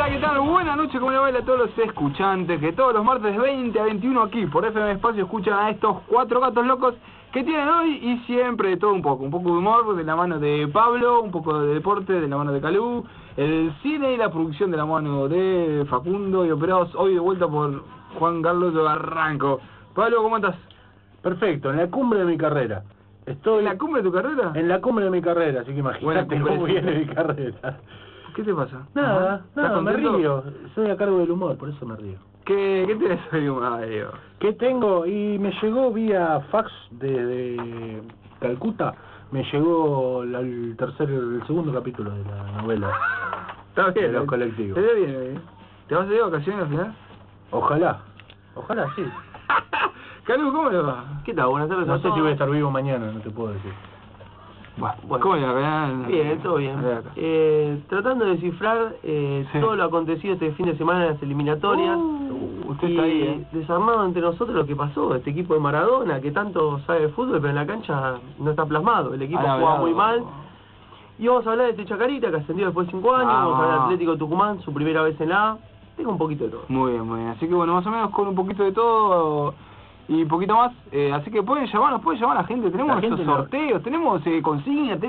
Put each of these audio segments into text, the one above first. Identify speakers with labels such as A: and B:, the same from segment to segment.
A: Hola, ¿qué tal? Buenas noches, ¿cómo le va a todos los escuchantes? Que todos los martes de 20 a 21 aquí por FM Espacio escuchan a estos cuatro gatos locos que tienen hoy y siempre de todo un poco de humor de la mano de Pablo, un poco de deporte de la mano de Calú, el cine y la producción de la mano de Facundo y operados hoy de vuelta por Juan Carlos de Barranco. Pablo, ¿cómo estás?
B: Perfecto, en la cumbre de mi carrera. Estoy
A: ¿En la cumbre de tu carrera?
B: En la cumbre de mi carrera, así que imagínate cómo viene mi carrera.
A: ¿Qué te pasa?
B: Nada, me río. Soy a cargo del humor, por eso me río.
A: ¿Qué tienes hoy, Mario?
B: ¿Qué tengo? Y me llegó vía fax desde Calcuta, me llegó el segundo capítulo de la novela.
A: Está bien.
B: De los colectivos.
A: Te ve bien, ¿Te vas a ir de vacaciones al final?
B: Ojalá sí.
A: Calú, ¿cómo le va?
C: ¿Qué tal? Buenas tardes.
B: No sé si voy a estar vivo mañana, no te puedo decir.
A: Bueno, ¿cómo le va?
C: Bien, todo bien. Tratando de descifrar todo lo acontecido este fin de semana en las eliminatorias.
A: Usted
C: y
A: está ahí,
C: desarmado entre nosotros lo que pasó. Este equipo de Maradona, que tanto sabe de fútbol, pero en la cancha no está plasmado. El equipo juega muy mal. Y vamos a hablar de este Chacarita, que ascendió después de 5 años. Vamos a hablar de Atlético Tucumán, su primera vez en la A. Tengo un poquito de todo.
A: Muy bien. Así que bueno, más o menos con un poquito de todo y poquito más. Así que pueden llamar a la gente. Tenemos estos sorteos, tenemos consignas,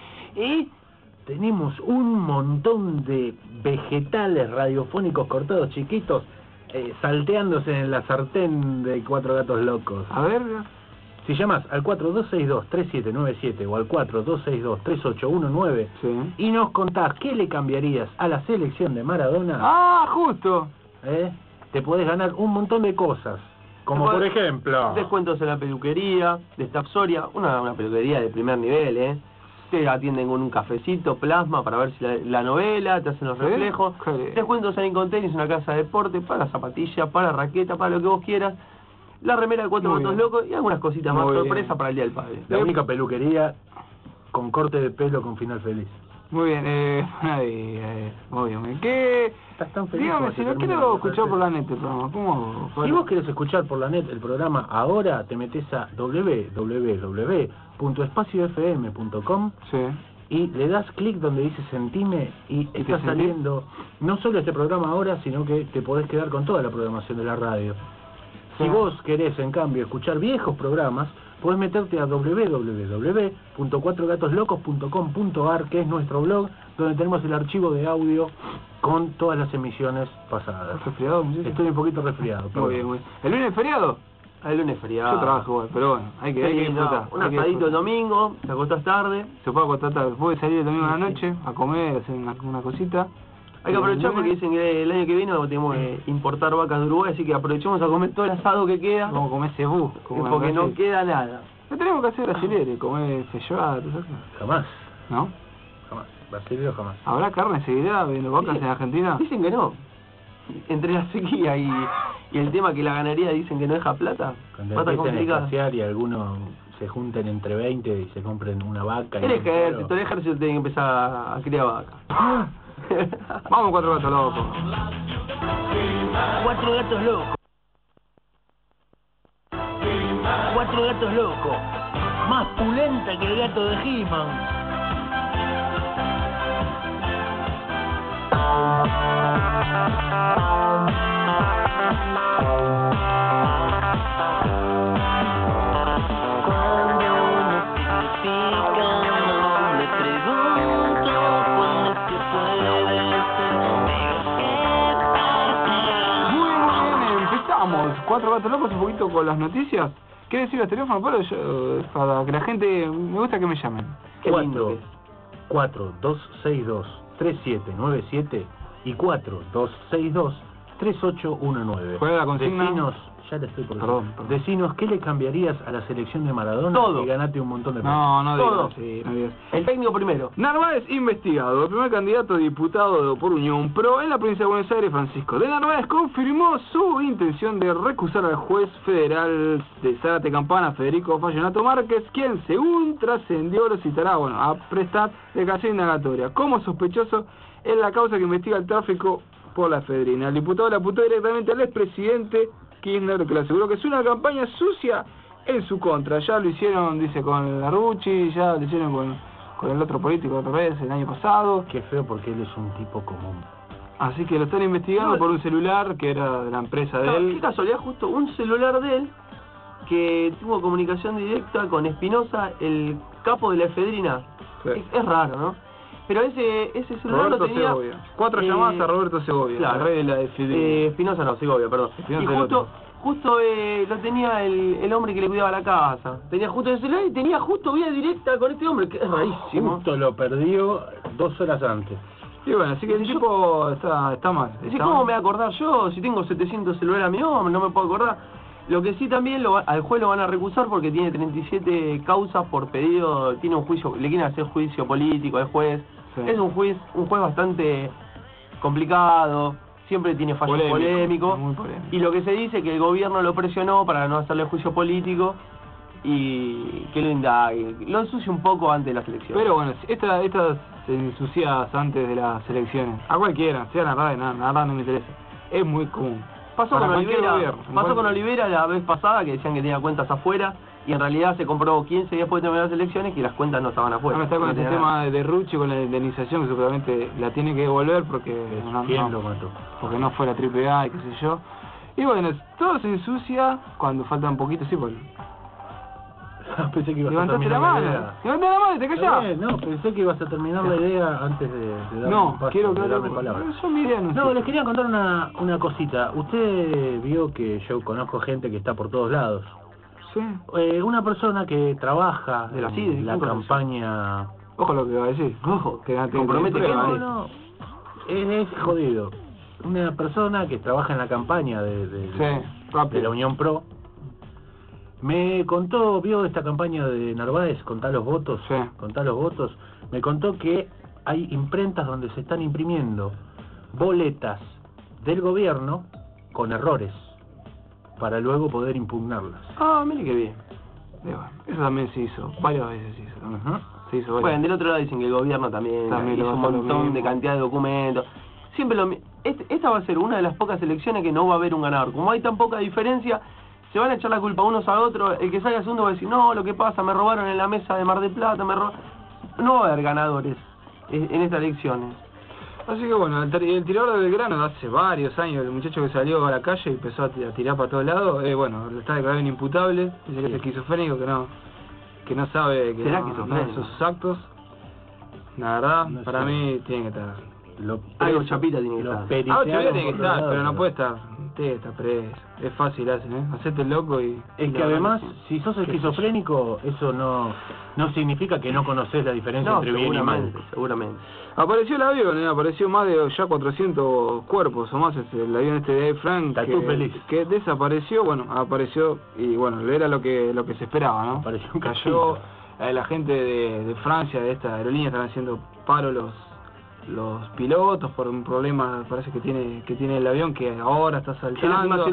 B: tenemos un montón de vegetales radiofónicos cortados chiquitos salteándose en la sartén de Cuatro Gatos Locos.
A: A ver.
B: Si llamas al 4262-3797 o al 4262-3819 y nos contás qué le cambiarías a la selección de Maradona...
A: ¡Ah, justo!
B: Te podés ganar un montón de cosas. Como por ejemplo...
C: Descuentos en la peluquería de Stapsoria, una peluquería de primer nivel, Te atienden con un cafecito, plasma para ver si la novela, te hacen los reflejos. Descuentos en Incontenis, una casa de deporte, para zapatillas, para raqueta, para lo que vos quieras. La remera de Cuatro Gatos Locos y algunas cositas más sorpresa para el Día del Padre.
B: La única peluquería con corte de pelo con final feliz.
A: Muy bien, muy bien. ¿Qué?
B: Estás tan feliz.
A: Dígame, si no quiero escuchar por la net el programa, ¿cómo?
B: Si vos querés escuchar por la net el programa ahora, te metés a www.espaciofm.com y le das clic donde dice Sentime y está saliendo no solo este programa ahora, sino que te podés quedar con toda la programación de la radio. Si vos querés, en cambio, escuchar viejos programas, podés meterte a www.cuatrogatoslocos.com.ar, que es nuestro blog, donde tenemos el archivo de audio con todas las emisiones pasadas.
A: ¿Estás resfriado?
B: Estoy un poquito resfriado.
A: Muy bien. ¿El lunes es feriado?
C: El lunes es feriado.
A: Yo trabajo igual, pero bueno, hay que disfrutar.
C: Un asadito el domingo, te acostás tarde.
A: Se puede acostar tarde, puede salir el domingo a la noche a comer, hacer una cosita.
C: Hay que aprovechar porque dicen que el año que viene tenemos que importar vacas de Uruguay, así que aprovechemos a comer todo el asado que queda.
A: Como comer cebú.
C: Porque no queda nada.
A: ¿Qué tenemos que hacer brasilero? Comer feijoada, ¿sabes?
B: Jamás.
A: ¿No?
B: Jamás. Brasilero jamás.
A: ¿Habrá carne seguida viendo vacas en Argentina?
C: Dicen que no. Entre la sequía y el tema que la ganadería dicen que no deja plata.
B: Cuando empiecen a escasear y algunos se junten entre 20 y se compren una vaca.
C: El ejército tiene que empezar a criar vacas.
A: Vamos, Cuatro Gatos Locos.
D: Cuatro Gatos Locos. Cuatro Gatos Locos. Más pulenta que el gato de He-Man.
A: Cuatro Gatos Locos, un poquito con las noticias. ¿Qué decir los teléfonos, Pablo? Para que la gente, me gusta que me llamen.
B: 4262-3797 y 4262-3819.
A: ¿Cuál es la consigna?
B: Decinos, ya te estoy por
A: Perdón.
B: Decinos, ¿qué le cambiarías a la selección de Maradona?
C: Todo.
B: Y ganate un montón de pesos.
A: No
C: Todo.
A: digas, no digas.
C: El técnico primero.
A: Narváez investigado. El primer candidato a diputado por Unión Pro en la provincia de Buenos Aires, Francisco de Narváez, confirmó su intención de recusar al juez federal de Zárate Campana, Federico Fallonato Márquez, quien, según trascendió, lo citará a prestar declaración indagatoria como sospechoso en la causa que investiga el tráfico por la efedrina. El diputado le apuntó directamente al expresidente Kirchner, que le aseguró que es una campaña sucia en su contra. Ya lo hicieron, dice, con Larrucci, ya lo hicieron con el otro político otra vez el año pasado.
B: Qué feo, porque él es un tipo común.
A: Así que lo están investigando por un celular que era de la empresa de él.
C: Qué casualidad, justo un celular de él que tuvo comunicación directa con Espinosa, el capo de la efedrina.
A: Sí.
C: Es raro, ¿no? Pero ese celular
A: Roberto
C: lo tenía...
A: Segovia. 4 llamadas a Roberto Segovia,
C: claro,
A: el rey de la efedrina.
C: Espinosa no, Segovia, perdón.
A: Espinosa
C: Y justo lo tenía el hombre que le cuidaba la casa. Tenía justo el celular y tenía justo vía directa con este hombre, que es rarísimo.
B: Justo lo perdió 2 horas antes.
A: Y bueno, así que el tipo está mal.
C: ¿Cómo me voy a acordar yo? Si tengo 700 celulares a mi nombre, no me puedo acordar. Lo que sí también al juez lo van a recusar porque tiene 37 causas por pedido, tiene un juicio, le quieren hacer juicio político al juez.
A: Sí.
C: Es un juez bastante complicado, siempre tiene fallos polémicos.
A: Muy polémico.
C: Y lo que se dice es que el gobierno lo presionó para no hacerle juicio político y que lo indague, lo ensucie un poco antes de las elecciones.
A: Pero bueno, estas ensuciadas antes de las elecciones, a cualquiera, sea la radio, nada no me interesa. Es muy común.
C: Pasó con Olivera la vez pasada, que decían que tenía cuentas afuera, y en realidad se comprobó 15 días después de terminar las elecciones que las cuentas no estaban afuera.
A: Ahora está con este tema de Rucci, con la indemnización, que seguramente la tiene que devolver porque porque no fue la AAA y qué sé yo. Y bueno, todo se ensucia cuando faltan poquitos, sí, porque...
B: Pensé que ibas a
A: levantaste
B: terminar
A: la mano,
B: la idea.
A: levantaste la mano y te callás.
B: No, pensé que ibas a terminar la idea antes de darme
A: No,
B: un paso,
A: quiero
B: de
A: que
B: darme palabra.
A: yo mi idea
B: No, les quería contar una cosita. Usted vio que yo conozco gente que está por todos lados.
A: Sí.
B: Una persona que trabaja
C: De la
B: en
C: CIDE,
B: la campaña...
A: Ojo lo que va a decir.
C: Ojo,
A: que
C: compromete que
B: No, es jodido. Una persona que trabaja en la campaña de la Unión Pro me contó, vio esta campaña de Narváez, contá los votos, me contó que hay imprentas donde se están imprimiendo boletas del gobierno con errores para luego poder impugnarlas.
C: Ah, mire qué bien.
A: Eso también se hizo, varias veces se hizo. Se hizo
C: bueno, del otro lado dicen que el gobierno también hizo un montón de cantidad de documentos. Siempre esta va a ser una de las pocas elecciones que no va a haber un ganador. Como hay tan poca diferencia, se van a echar la culpa unos a otros. El que salga segundo va a decir, no, lo que pasa, me robaron en la mesa de Mar del Plata, no va a haber ganadores en estas elecciones.
A: Así que bueno, el tirador de Belgrano de hace varios años, el muchacho que salió a la calle y empezó a tirar para todos lados, bueno, está declarado inimputable, dice que es esquizofrénico, que no sabe que no es sus actos. La verdad, no para mí tiene que estar.
C: Algo chapita tiene que estar.
A: Chapita tiene que estar, pero no puede estar. Está preso. Es fácil, hacerte el loco y...
B: Es que además, si sos esquizofrénico, eso no significa que no conoces la diferencia entre bien y mal.
C: Seguramente.
A: Apareció el avión, apareció más de ya 400 cuerpos o más, el avión de Air France que desapareció, apareció y era lo que se esperaba, ¿no? Cayó, la gente de Francia, de esta aerolínea, están haciendo paro los pilotos por un problema parece que tiene el avión que ahora está saltando.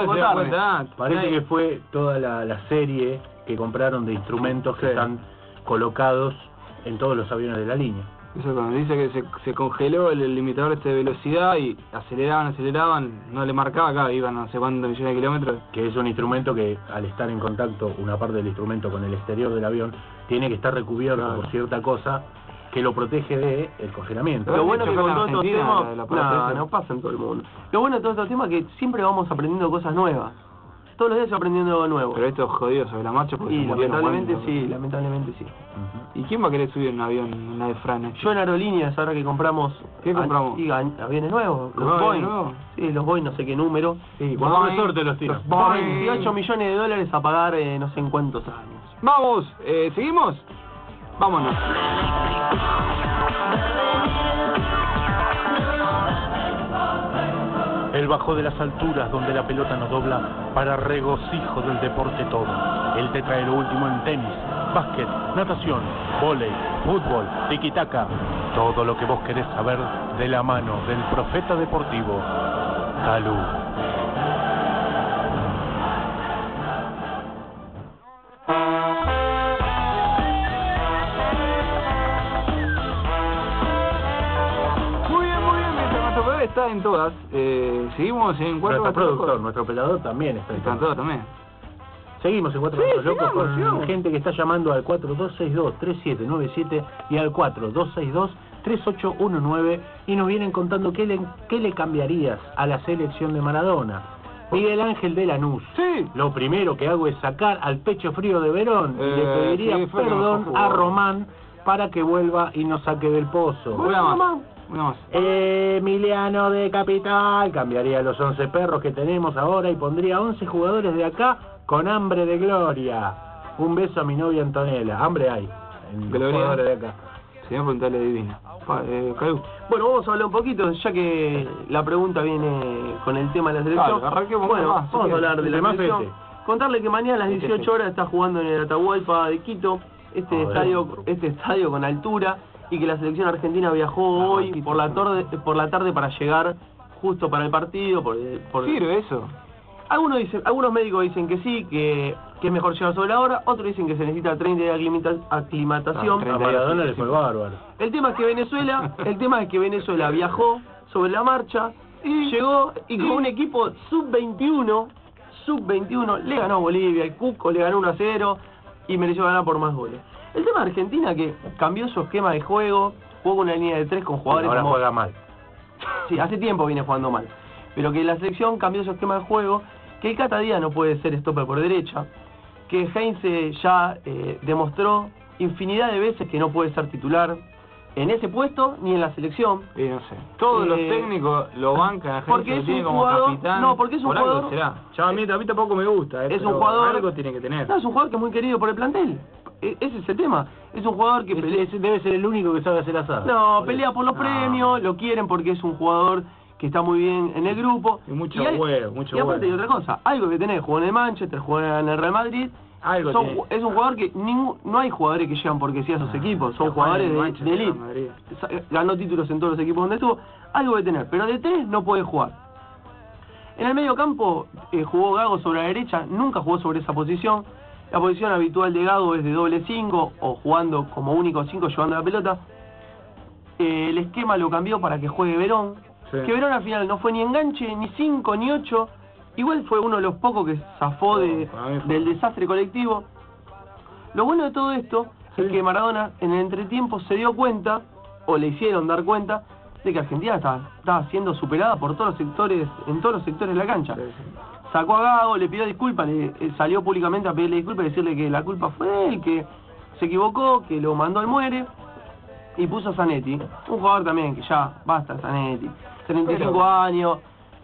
B: Parece que fue toda la serie que compraron de instrumentos que están colocados en todos los aviones de la línea.
A: Eso cuando dice que se congeló el limitador de velocidad y aceleraban, no le marcaba acá, iban no sé cuántos millones de kilómetros.
B: Que es un instrumento que al estar en contacto, una parte del instrumento con el exterior del avión, tiene que estar recubierto por cierta cosa que lo protege de el congelamiento.
C: Lo bueno que con todos estos temas, no pasa en todo el mundo. Lo bueno de todos estos temas es que siempre vamos aprendiendo cosas nuevas. Todos los días aprendiendo algo nuevo.
A: Pero esto es jodido sobre la marcha porque
C: lamentablemente sí.
A: ¿Y quién va a querer subir en un avión, una de Fran?
C: Yo en aerolíneas, ahora que compramos...
A: ¿Qué compramos?
C: Aviones nuevos, los Boeing. Sí, los Boeing, no sé qué número.
B: Sí, por suerte los tiran.
C: 28 millones de dólares a pagar no sé en cuántos años.
A: Vamos, ¿seguimos? Vámonos.
B: El bajo de las alturas donde la pelota nos dobla para regocijo del deporte todo. Él te trae lo último en tenis, básquet, natación, vóley, fútbol, tiki-taka. Todo lo que vos querés saber de la mano del profeta deportivo, Calú.
A: Está en todas. Seguimos en 4
B: Nuestro productor, nuestro operador también está en
A: todas también.
B: Seguimos en 4 Gatos Locos con gente que está llamando al 4262-3797 y al 4262 3819 y nos vienen contando qué le cambiarías a la selección de Maradona. Miguel Ángel de Lanús.
A: Sí.
B: Lo primero que hago es sacar al pecho frío de Verón y le pediría perdón a Román para que vuelva y nos saque del pozo.
A: Una más.
B: Emiliano de Capital cambiaría los 11 perros que tenemos ahora y pondría 11 jugadores de acá con hambre de gloria. Un beso a mi novia Antonella. Hambre hay en los jugadores de acá.
A: Señor, preguntarle divina.
C: Bueno, vamos a hablar un poquito, ya que la pregunta viene con el tema de la selección.
A: Bueno,
C: vamos a hablar de la selección. Contarle que mañana a las 18 horas está jugando en el Atahualpa de Quito, este estadio con altura, y que la selección argentina viajó hoy por la tarde para llegar justo para el partido.
A: ¿Sirve eso?
C: Algunos médicos dicen que sí, que es mejor llegar sobre la hora, otros dicen que se necesita 30 días de aclimatación.
B: A Maradona le fue bárbaro.
C: El tema es que Venezuela viajó sobre la marcha y llegó y con un equipo sub-21 le ganó a Bolivia, el Cuco le ganó 1-0 y mereció ganar por más goles. El tema de Argentina, que cambió su esquema de juego, jugó con una línea de 3 con jugadores
B: ahora juega mal.
C: Sí, hace tiempo viene jugando mal, pero que la selección cambió su esquema de juego, que el Cata Díaz no puede ser stopper por derecha, que Heinze ya demostró infinidad de veces que no puede ser titular en ese puesto ni en la selección.
A: No sé. Todos los técnicos lo bancan a Heinze,
C: porque es un
A: como
C: jugador,
A: capitán.
C: No, porque es un jugador.
A: Ya a mí tampoco me gusta.
C: Es un jugador.
A: Algo tiene que tener.
C: No, es un jugador que es muy querido por el plantel. Ese es el tema. Es un jugador que
B: debe ser el único que sabe hacer asado.
C: No, pelea por los premios, lo quieren porque es un jugador que está muy bien en el grupo.
A: Y mucho huevo.
C: Y aparte hay otra cosa, algo que tenés, jugó en el Manchester, jugó en el Real Madrid. Es un jugador que no hay jugadores que llegan porque sí a esos equipos, son jugadores de elite. Ganó títulos en todos los equipos donde estuvo, algo de tener, pero de 3 no puede jugar. En el medio campo jugó Gago sobre la derecha, nunca jugó sobre esa posición. La posición habitual de Gago es de doble 5 o jugando como único 5 llevando la pelota. El esquema lo cambió para que juegue Verón. Sí. Que Verón al final no fue ni enganche, ni 5, ni 8. Igual fue uno de los pocos que zafó del desastre colectivo. Lo bueno de todo esto es que Maradona en el entretiempo se dio cuenta, o le hicieron dar cuenta, de que Argentina estaba siendo superada por todos los sectores, en todos los sectores de la cancha. Sacó a Gago, le pidió disculpas, salió públicamente a pedirle disculpas y decirle que la culpa fue de él, que se equivocó, que lo mandó al muere, y puso a Zanetti, un jugador también que ya basta Zanetti, 35 años,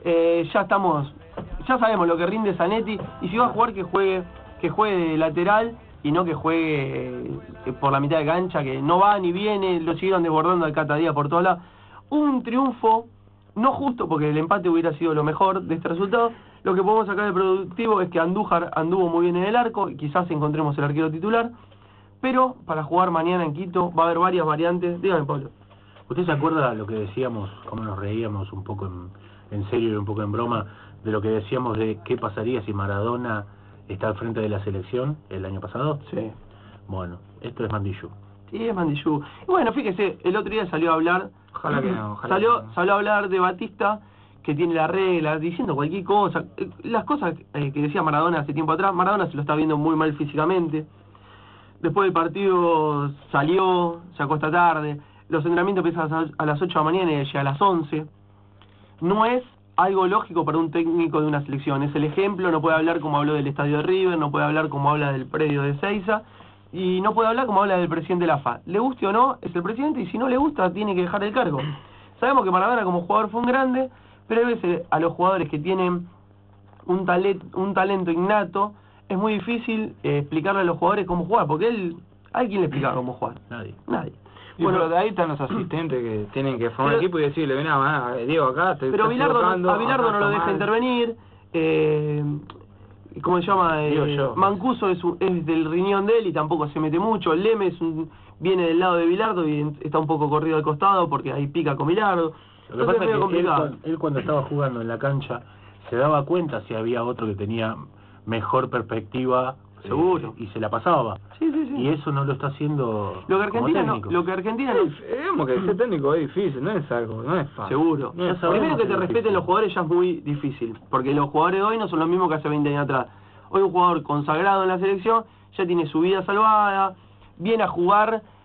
C: ya sabemos lo que rinde Zanetti, y si va a jugar que juegue de lateral y no que juegue por la mitad de cancha, que no va ni viene, lo siguieron desbordando al Cata Díaz por todos lados. Un triunfo no justo, porque el empate hubiera sido lo mejor de este resultado. Lo que podemos sacar de productivo es que Andújar anduvo muy bien en el arco, y quizás encontremos el arquero titular, pero para jugar mañana en Quito va a haber varias variantes. Dígame, Pablo.
B: ¿Usted se acuerda de lo que decíamos, cómo nos reíamos un poco en serio y un poco en broma, de lo que decíamos de qué pasaría si Maradona está al frente de la selección el año pasado?
C: Sí.
B: Bueno, esto es Mandillú.
C: Sí, es Mandillú. Y bueno, fíjese, el otro día salió a hablar, salió a hablar de Batista, que tiene la regla, diciendo cualquier cosa, las cosas que decía Maradona hace tiempo atrás. Maradona se lo está viendo muy mal físicamente. Después del partido salió, se acuesta tarde, los entrenamientos empiezan a las 8 de la mañana y llega a las 11. No es algo lógico para un técnico de una selección, es el ejemplo. No puede hablar como habló del estadio de River, no puede hablar como habla del predio de Seiza, y no puede hablar como habla del presidente de la AFA. Le guste o no, es el presidente, y si no le gusta, tiene que dejar el cargo. Sabemos que Maradona como jugador fue un grande, pero a veces a los jugadores que tienen un talento innato, es muy difícil explicarle a los jugadores cómo jugar, porque ¿hay quien le explica cómo jugar?
B: Nadie.
A: Bueno, de ahí están los asistentes que tienen que formar equipo y decirle, ven Diego, acá te
C: pero a Bilardo no lo deja intervenir. ¿Cómo se llama? Mancuso es del riñón de él y tampoco se mete mucho. Leme viene del lado de Bilardo y está un poco corrido al costado porque ahí pica con Bilardo.
B: Lo que pasa es que él cuando estaba jugando en la cancha se daba cuenta si había otro que tenía mejor perspectiva.
C: Seguro.
B: Y se la pasaba.
C: Sí.
B: Y eso no lo está haciendo
C: lo que Argentina no.
A: Digamos que ser técnico es difícil, no es fácil.
C: Seguro. Primero que te respeten los jugadores ya es muy difícil, porque los jugadores de hoy no son los mismos que hace 20 años atrás. Hoy un jugador consagrado en la selección ya tiene su vida salvada, viene a jugar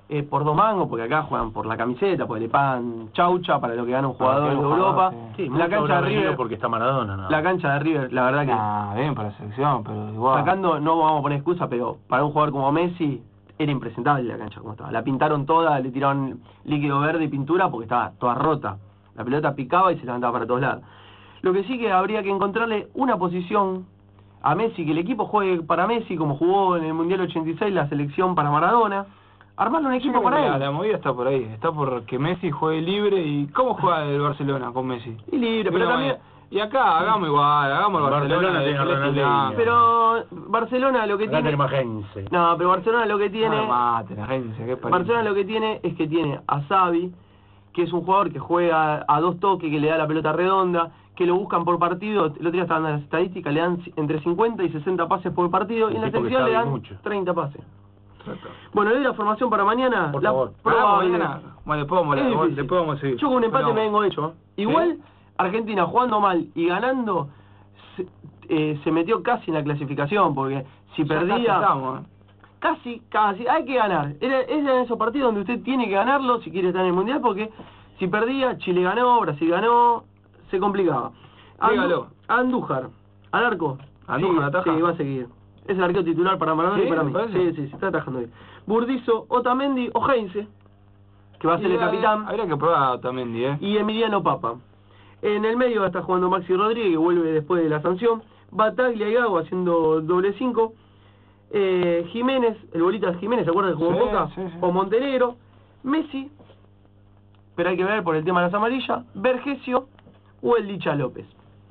C: por 2 mangos, porque acá juegan por la camiseta, porque le pagan chaucha para lo que gana un jugador de Europa.
B: Sí,
C: la cancha de River,
B: porque está Maradona, ¿no?
C: La cancha de River, la verdad que...
A: bien para la selección, pero igual...
C: Sacando, no vamos a poner excusa, pero para un jugador como Messi, era impresentable la cancha como estaba. La pintaron toda, le tiraron líquido verde y pintura porque estaba toda rota. La pelota picaba y se levantaba para todos lados. Lo que sí que habría que encontrarle una posición a Messi, que el equipo juegue para Messi, como jugó en el Mundial 86 la selección para Maradona. Armarle un equipo para él.
A: La movida está por ahí, está por que Messi juegue libre. ¿Y cómo juega el Barcelona con Messi?
C: Y libre, pero también...
A: Y acá hagamos igual, hagamos el Barcelona
B: tiene
A: Ronaldinho.
C: Pero Barcelona lo que tiene... No, pero Barcelona lo que tiene... Barcelona lo que tiene es que tiene a Xavi, que es un jugador que juega a 2 toques, que le da la pelota redonda, que lo buscan por partido. El otro día estaban en las estadísticas, le dan entre 50 y 60 pases por partido, y en la selección le dan 30 pases. Bueno, le doy la formación para mañana.
B: Por favor.
A: Mañana. Bueno, después vamos a seguir.
C: Yo con un empate me vengo hecho. Igual, Argentina jugando mal y ganando, se metió casi en la clasificación, porque si perdía... Casi, hay que ganar. Es en esos partidos donde usted tiene que ganarlo si quiere estar en el Mundial, porque si perdía, Chile ganó, Brasil ganó, se complicaba. Andújar, al arco.
A: Andújar ataja.
C: Sí, va a seguir. Es el arquero titular para Maradona y para mí. Sí, se está atajando bien. Burdizo, Otamendi o Heinze, que va a ser el capitán.
A: Habría que probar a Otamendi,
C: Y Emiliano Papa. En el medio va a estar jugando Maxi Rodríguez, que vuelve después de la sanción. Bataglia y Gago haciendo doble 5. Jiménez, el Bolitas Jiménez, ¿se acuerdan que jugó en Boca?
A: Sí.
C: O Montenegro. Messi, pero hay que ver por el tema de las amarillas. Vergesio o el Licha López.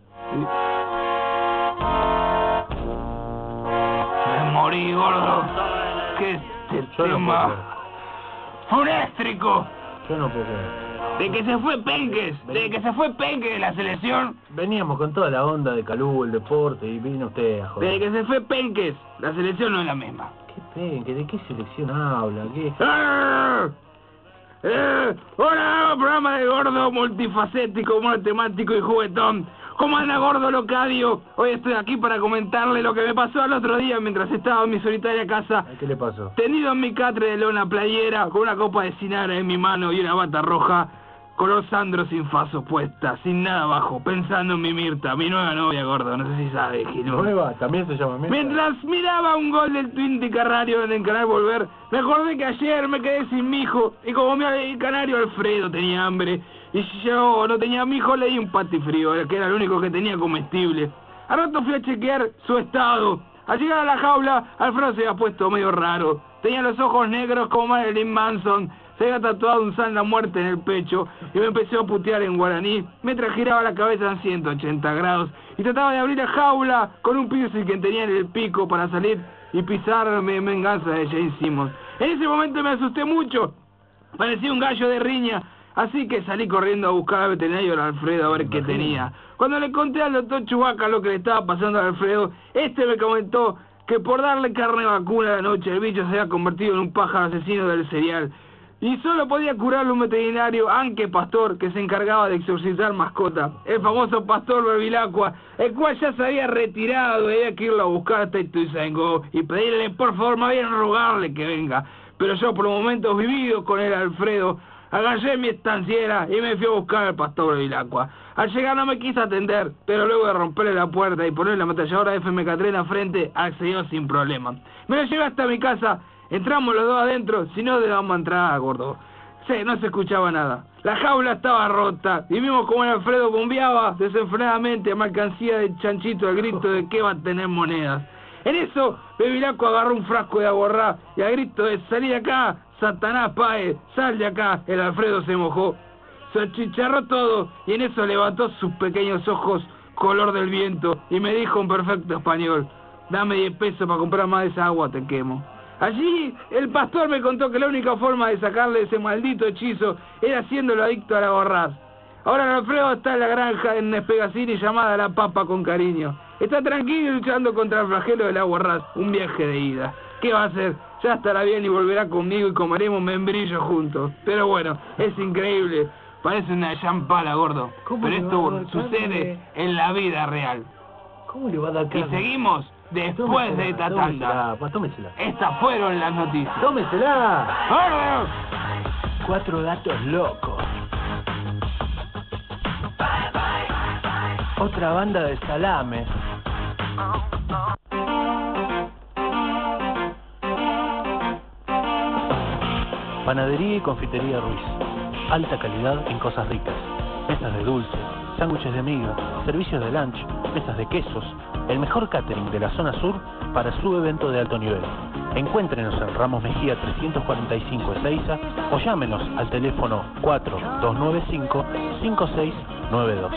A: Me morí, gordo. ¿Qué tema? ¡Funéstrico!
B: Yo no puedo creer.
A: De que se fue Penques, de la selección.
B: Veníamos con toda la onda de Calú, el deporte, y vino usted a joder.
A: De que se fue Penques, la selección no es la misma.
B: ¿Qué Penques? ¿De qué selección habla? ¿Qué?
A: Hola, programa de gordo multifacético, monotemático y juguetón. ¿Cómo anda, gordo Locadio? Hoy estoy aquí para comentarle lo que me pasó el otro día mientras estaba en mi solitaria casa.
B: ¿Qué le pasó?
A: Tendido en mi catre de lona playera, con una copa de Sinara en mi mano y una bata roja, color Sandro sin faso puesta, sin nada abajo, pensando en mi Mirta, mi nueva novia, gordo, no sé si sabe, Gil.
B: ¿Nueva? ¿También se llama Mirta?
A: Mientras miraba un gol del Twinty Canario en el Canal Volver, me acordé que ayer me quedé sin mi hijo, y como el Canario Alfredo tenía hambre, y si yo no tenía a mi hijo, le di un patifrío, que era el único que tenía comestible. Al rato fui a chequear su estado. Al llegar a la jaula, Alfredo se había puesto medio raro. Tenía los ojos negros como Marilyn Manson. Se había tatuado un San la muerte en el pecho y me empezó a putear en guaraní, mientras giraba la cabeza en 180 grados y trataba de abrir la jaula con un piercing que tenía en el pico para salir y pisarme en venganza de Jane Simmons. En ese momento me asusté mucho, parecía un gallo de riña, así que salí corriendo a buscar al veterinario de Alfredo a ver qué tenía. Cuando le conté al doctor Chubaca lo que le estaba pasando a Alfredo, me comentó que por darle carne vacuna a la noche el bicho se había convertido en un pájaro asesino del cereal. Y solo podía curarlo un veterinario, Anque Pastor, que se encargaba de exorcizar mascota. El famoso Pastor Bevilacqua, el cual ya se había retirado y había que irlo a buscar hasta Ituzaingó y pedirle, por favor, más bien rogarle que venga. Pero yo, por momentos vividos con el Alfredo, agarré mi estanciera y me fui a buscar al Pastor Bevilacqua. Al llegar no me quiso atender, pero luego de romperle la puerta y ponerle la ametralladora FMK3 en la frente, accedió sin problema. Me lo llevé hasta mi casa. Entramos los dos adentro, si no le damos entrada, gordo. Sí, no se escuchaba nada. La jaula estaba rota y vimos como el Alfredo bombeaba desenfrenadamente a mercancía de chanchito al grito de que va a tener monedas. En eso, Bevilacqua agarró un frasco de aguarrá y al grito de salí de acá, Satanás Pae, sal de acá, el Alfredo se mojó. Se achicharró todo y en eso levantó sus pequeños ojos color del viento y me dijo en perfecto español, dame 10 pesos para comprar más de esa agua, te quemo. Allí el pastor me contó que la única forma de sacarle ese maldito hechizo era haciéndolo adicto a la borraz. Ahora el Alfredo está en la granja en Espegacini llamada La Papa con cariño. Está tranquilo luchando contra el flagelo de la borraz, un viaje de ida. ¿Qué va a hacer? Ya estará bien y volverá conmigo y comeremos membrillo juntos. Pero bueno, es increíble. Parece una champala, gordo. Pero esto sucede en la vida real.
B: ¿Cómo le va a dar
A: Y seguimos después de esta tanda.
B: Tómesela.
A: Estas fueron las noticias.
B: ¡Tómesela!
A: ¡Vámonos!
D: 4 gatos locos. Otra banda de salame. Panadería y confitería Ruiz. Alta calidad en cosas ricas. Mesas de dulce, sándwiches de miga, servicios de lunch, mesas de quesos. El mejor catering de la zona sur para su evento de alto nivel. Encuéntrenos en Ramos Mejía 345 Ezeiza o llámenos al teléfono 4295-5692.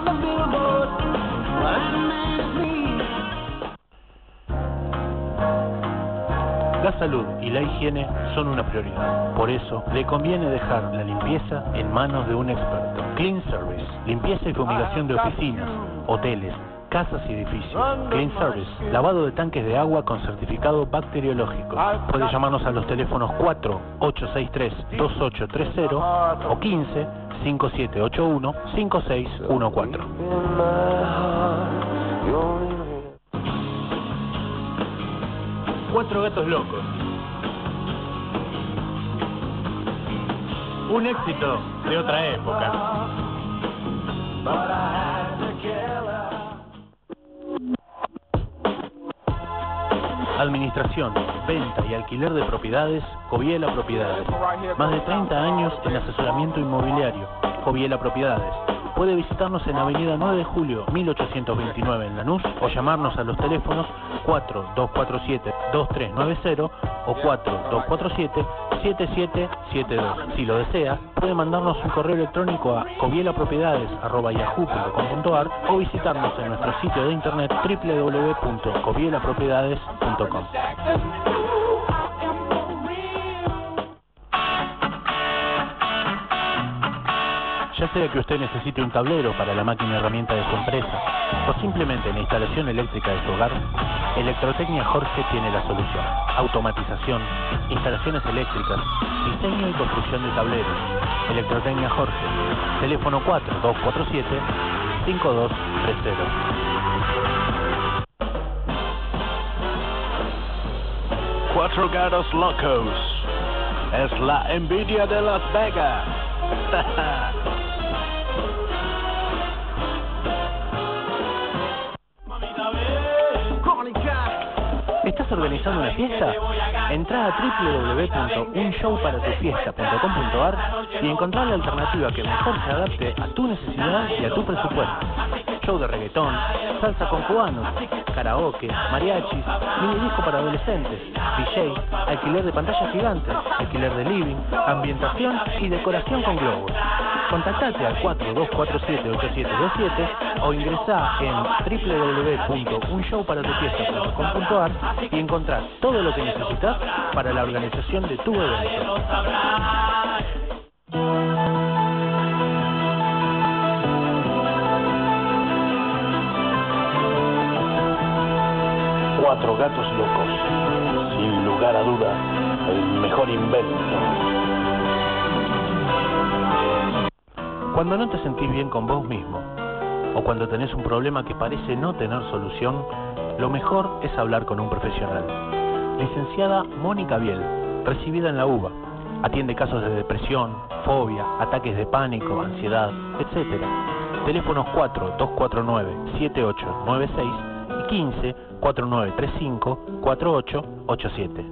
D: La salud y la higiene son una prioridad. Por eso, le conviene dejar la limpieza en manos de un experto. Clean Service, limpieza y fumigación de oficinas, hoteles, casas y edificios. Clean Service, lavado de tanques de agua con certificado bacteriológico. Puede llamarnos a los teléfonos 4-863-2830 o 15-5781-5614. Cuatro gatos locos. Un éxito de otra época. Administración, venta y alquiler de propiedades, Joviela Propiedades. Más de 30 años en asesoramiento inmobiliario, Joviela Propiedades. Puede visitarnos en Avenida 9 de Julio, 1829 en Lanús o llamarnos a los teléfonos 4247-2390 o 4247-7772. Si lo desea, puede mandarnos un correo electrónico a covielapropiedades@yahoo.com.ar o visitarnos en nuestro sitio de internet www.covielapropiedades.com. Ya sea que usted necesite un tablero para la máquina herramienta de su empresa o simplemente la instalación eléctrica de su hogar, Electrotecnia Jorge tiene la solución. Automatización, instalaciones eléctricas, diseño y construcción de tableros. Electrotecnia Jorge, teléfono 4247-5230. Cuatro gatos locos. Es la envidia de Las Vegas. ¿Estás organizando una fiesta? Entrá a www.unshowparatufiesta.com.ar y encontrá la alternativa que mejor se adapte a tu necesidad y a tu presupuesto. Show de reggaetón, salsa con cubanos, karaoke, mariachis, mini disco para adolescentes, DJ, alquiler de pantallas gigantes, alquiler de living, ambientación y decoración con globos. Contactate al 4247-8727 o ingresá en www.unshowparatufiesta.com.ar y encontrás todo lo que necesitas para la organización de tu evento. Cuatro gatos locos, sin lugar a duda, el mejor invento. Cuando no te sentís bien con vos mismo, o cuando tenés un problema que parece no tener solución, lo mejor es hablar con un profesional. Licenciada Mónica Biel, recibida en la UBA, atiende casos de depresión, fobia, ataques de pánico, ansiedad, etc. Teléfonos 4249-7896 y 15-4935-4887.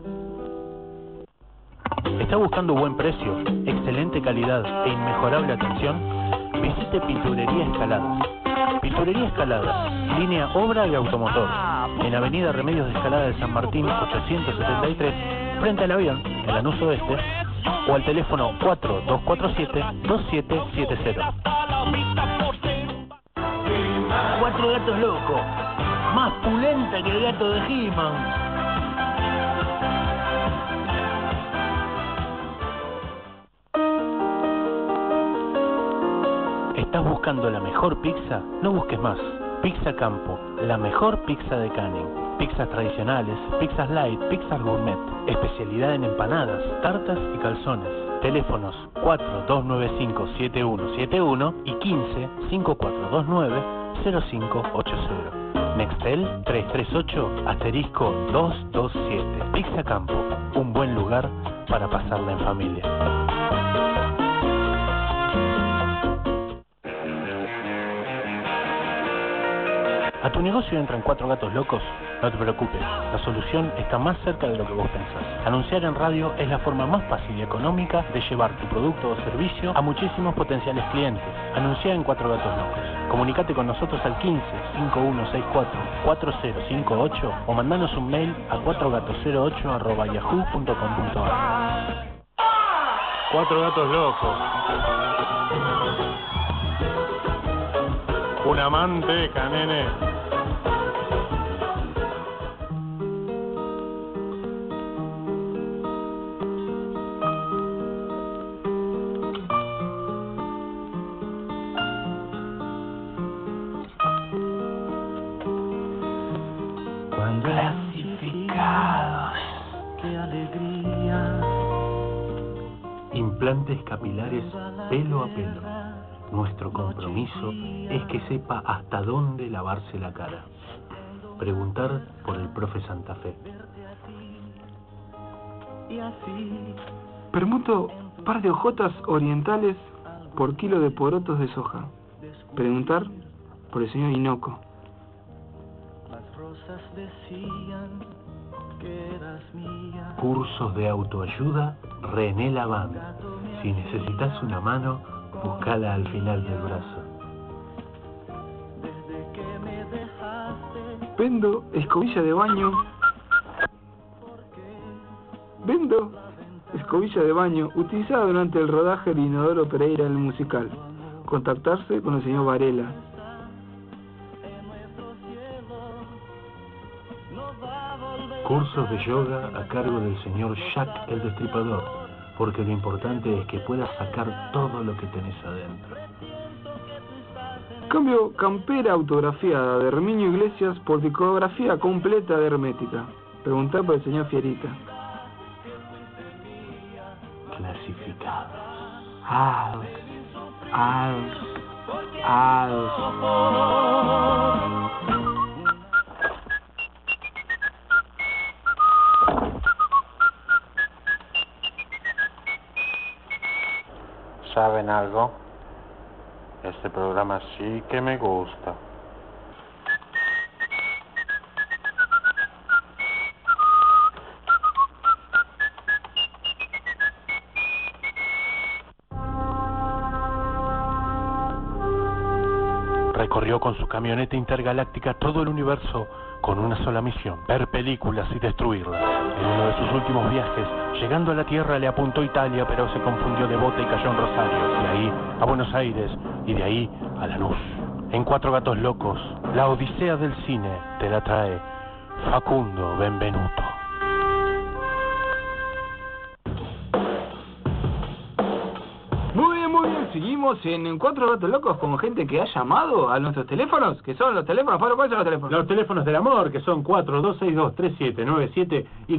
D: ¿Está buscando buen precio, excelente calidad e inmejorable atención? Visite Pinturería Escaladas. Pinturería Escaladas, línea obra y automotor, en Avenida Remedios de Escalada de San Martín 873, frente al avión, en Lanús Oeste, o al teléfono 4247-2770. Cuatro gatos locos, más pulenta que el gato de He-Man. ¿Estás buscando la mejor pizza? No busques más. Pizza Campo, la mejor pizza de Canning. Pizzas tradicionales, pizzas light, pizzas gourmet. Especialidad en empanadas, tartas y calzones. Teléfonos 4295-7171 y 0580. Nextel 338-227. Pizza Campo, un buen lugar para pasarla en familia. ¿A tu negocio entran 4 gatos locos? No te preocupes, la solución está más cerca de lo que vos pensás. Anunciar en radio es la forma más fácil y económica de llevar tu producto o servicio a muchísimos potenciales clientes. Anuncia en 4 gatos locos. Comunicate con nosotros al 15-5164-4058 o mandanos un mail a 4gatos08@yahoo.com.ar. 4 gatos locos. Una manteca, nene. Clasificados. ¡Qué alegría! Implantes capilares pelo a pelo. Nuestro compromiso es que sepa hasta dónde lavarse la cara. Preguntar por el profe Santa Fe.
A: Permuto par de hojotas orientales por kilo de porotos de soja. Preguntar por el señor Inoco.
D: Cursos de autoayuda, René Laván. Si necesitas una mano, buscala al final del brazo.
A: Vendo escobilla de baño. Vendo escobilla de baño utilizada durante el rodaje de Inodoro Pereira en el musical. Contactarse con el señor Varela.
D: Cursos de yoga a cargo del señor Jack el Destripador, porque lo importante es que puedas sacar todo lo que tenés adentro.
A: Cambio campera autografiada de Herminio Iglesias por discografía completa de Hermética. Preguntar por el señor Fierita.
D: Clasificados. ¿Saben algo? Este programa sí que me gusta. Recorrió con su camioneta intergaláctica todo el universo con una sola misión: ver películas y destruirlas. En uno de sus últimos viajes, llegando a la Tierra, le apuntó Italia, pero se confundió de bota y cayó en Rosario. De ahí a Buenos Aires y de ahí a Lanús. En 4 gatos locos, la odisea del cine te la trae Facundo Benvenuto.
A: Muy bien, seguimos en 4 gatos locos con gente que ha llamado a nuestros teléfonos, que son los teléfonos. Pablo, ¿cuáles son los teléfonos?
B: Los teléfonos del amor, que son 4262-3797 y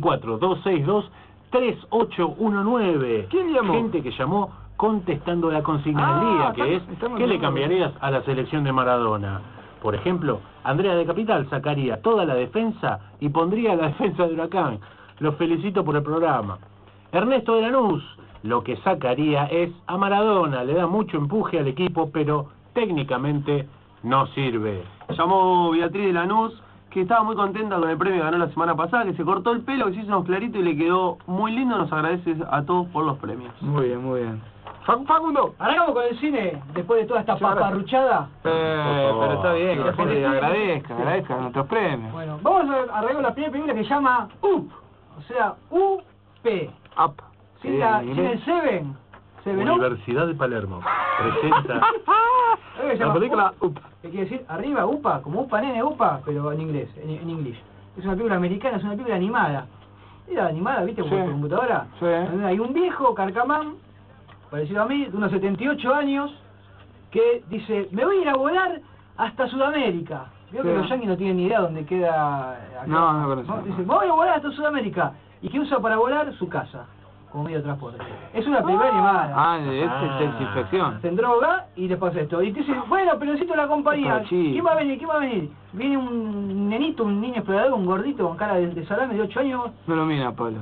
B: 4262-3819.
A: ¿Quién llamó?
B: Gente que llamó contestando la consigna del día, que es ¿qué le cambiarías a la selección de Maradona? Por ejemplo, Andrea de Capital sacaría toda la defensa y pondría la defensa de Huracán. Los felicito por el programa. Ernesto de Lanús, lo que sacaría es a Maradona, le da mucho empuje al equipo, pero técnicamente no sirve.
C: Llamó Beatriz de Lanús, que estaba muy contenta con el premio que ganó la semana pasada, que se cortó el pelo, que se hizo unos claritos y le quedó muy lindo. Nos agradece a todos por los premios.
A: Muy bien. Facundo,
E: arrancamos con el cine después de toda esta paparruchada.
A: Pero está bien, que la gente agradezca nuestros premios.
E: Bueno, vamos a arrancar la primera película que se llama UP, o sea, UP.
A: Up.
E: Sin el Seven.
D: Universidad de Palermo presenta
A: la película UP.
E: ¿Qué quiere decir? Arriba, UPA, como UPA, nene, UPA, pero en inglés, en inglés. Es una película americana, es una película animada. Era animada, ¿viste? Por computadora.
A: Sí.
E: Hay un viejo carcamán, parecido a mí, de unos 78 años, que dice, me voy a ir a volar hasta Sudamérica. Veo que los yanquis no tienen ni idea dónde queda acá.
A: No, pero sí.
E: Dice, me voy a volar hasta Sudamérica. ¿Y qué usa para volar? Su casa. como medio de transporte. Es una película animada.
A: Ah, es desinfección.
E: Se droga y les pasa esto. Y te dice, bueno, pero necesito la compañía. ¿Quién va a venir? ¿Quién va a venir? Viene un nenito, un niño explorador, un gordito con cara de salame de 8 años.
A: No lo mira, Pablo.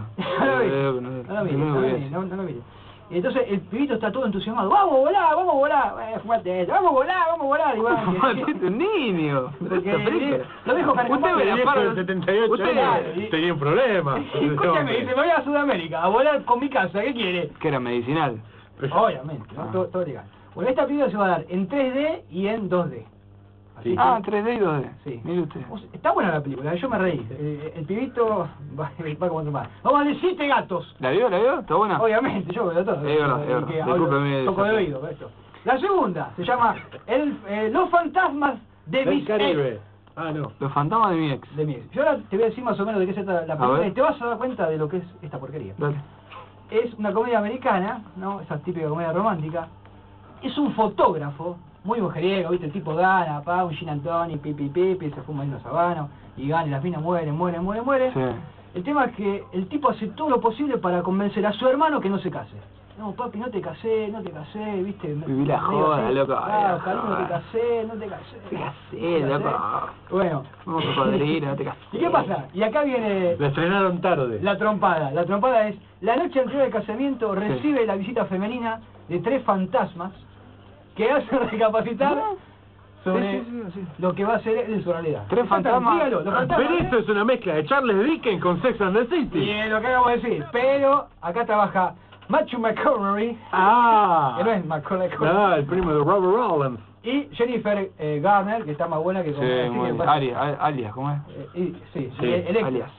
E: No lo mire. Y entonces el pibito está todo entusiasmado. ¡Vamos a volar, vamos a volar! ¡Fumate eso! ¡Vamos a volar, vamos a volar! Y bueno,
A: ¡Fumate un niño!
E: Porque lo dejo
B: Usted ve la para el 78 años, tenía un problema.
E: Escúchame, dice, me voy a Sudamérica a volar con mi casa, ¿qué quiere?
A: Que era medicinal.
E: Obviamente, ¿no? Todo legal. Bueno, esta película se va a dar en 3D y en 2D.
A: Sí. Ah, 3D y 2D.
E: Sí.
A: Mire usted.
E: Está buena la película, yo me reí. El pibito va como otro más. Vamos a ver 7 gatos.
A: ¿La vio? ¿Está buena?
E: Obviamente, yo veo todo.
A: Es verdad. Discúlpeme.
E: Toco de oído esto. La segunda se llama Los fantasmas de mis
B: Caribe. Ah, no.
A: Los fantasmas de mi ex.
E: Yo ahora te voy a decir más o menos de qué se trata la película y te vas a dar cuenta de lo que es esta porquería.
A: Dale.
E: Es una comedia americana, ¿no? Esa típica comedia romántica. Es un fotógrafo, muy mujeriego, ¿viste? El tipo gana, un gin and tonic, pipi, se fuma en los habanos, y gana, y las minas mueren.
A: Sí.
E: El tema es que el tipo hace todo lo posible para convencer a su hermano que no se case. No, papi, no te casé, ¿viste?
A: Viví la joda, loco.
E: Claro, cariño, no te casé.
A: Te casé, loco.
E: Bueno.
A: Vamos a cocodrilo, no te casé.
E: ¿Y qué pasa? Y acá viene...
B: La estrenaron tarde.
E: La trompada. La trompada es, la noche anterior al casamiento recibe la visita femenina de 3 fantasmas que hacen recapacitar sobre lo que va a ser en su realidad.
A: 3 fantasmas.
E: Dígalo, los fantasmas.
B: Pero esto es una mezcla de Charles Dickens con Sex and the City.
E: Y es lo que acabo de decir. Pero acá trabaja Matthew McConaughey. Que no es Macaulay Culkin.
B: No, el primo de Robert Rowland.
E: Y Jennifer Garner, que está más buena que como
A: alias, ¿cómo es?
E: Alias.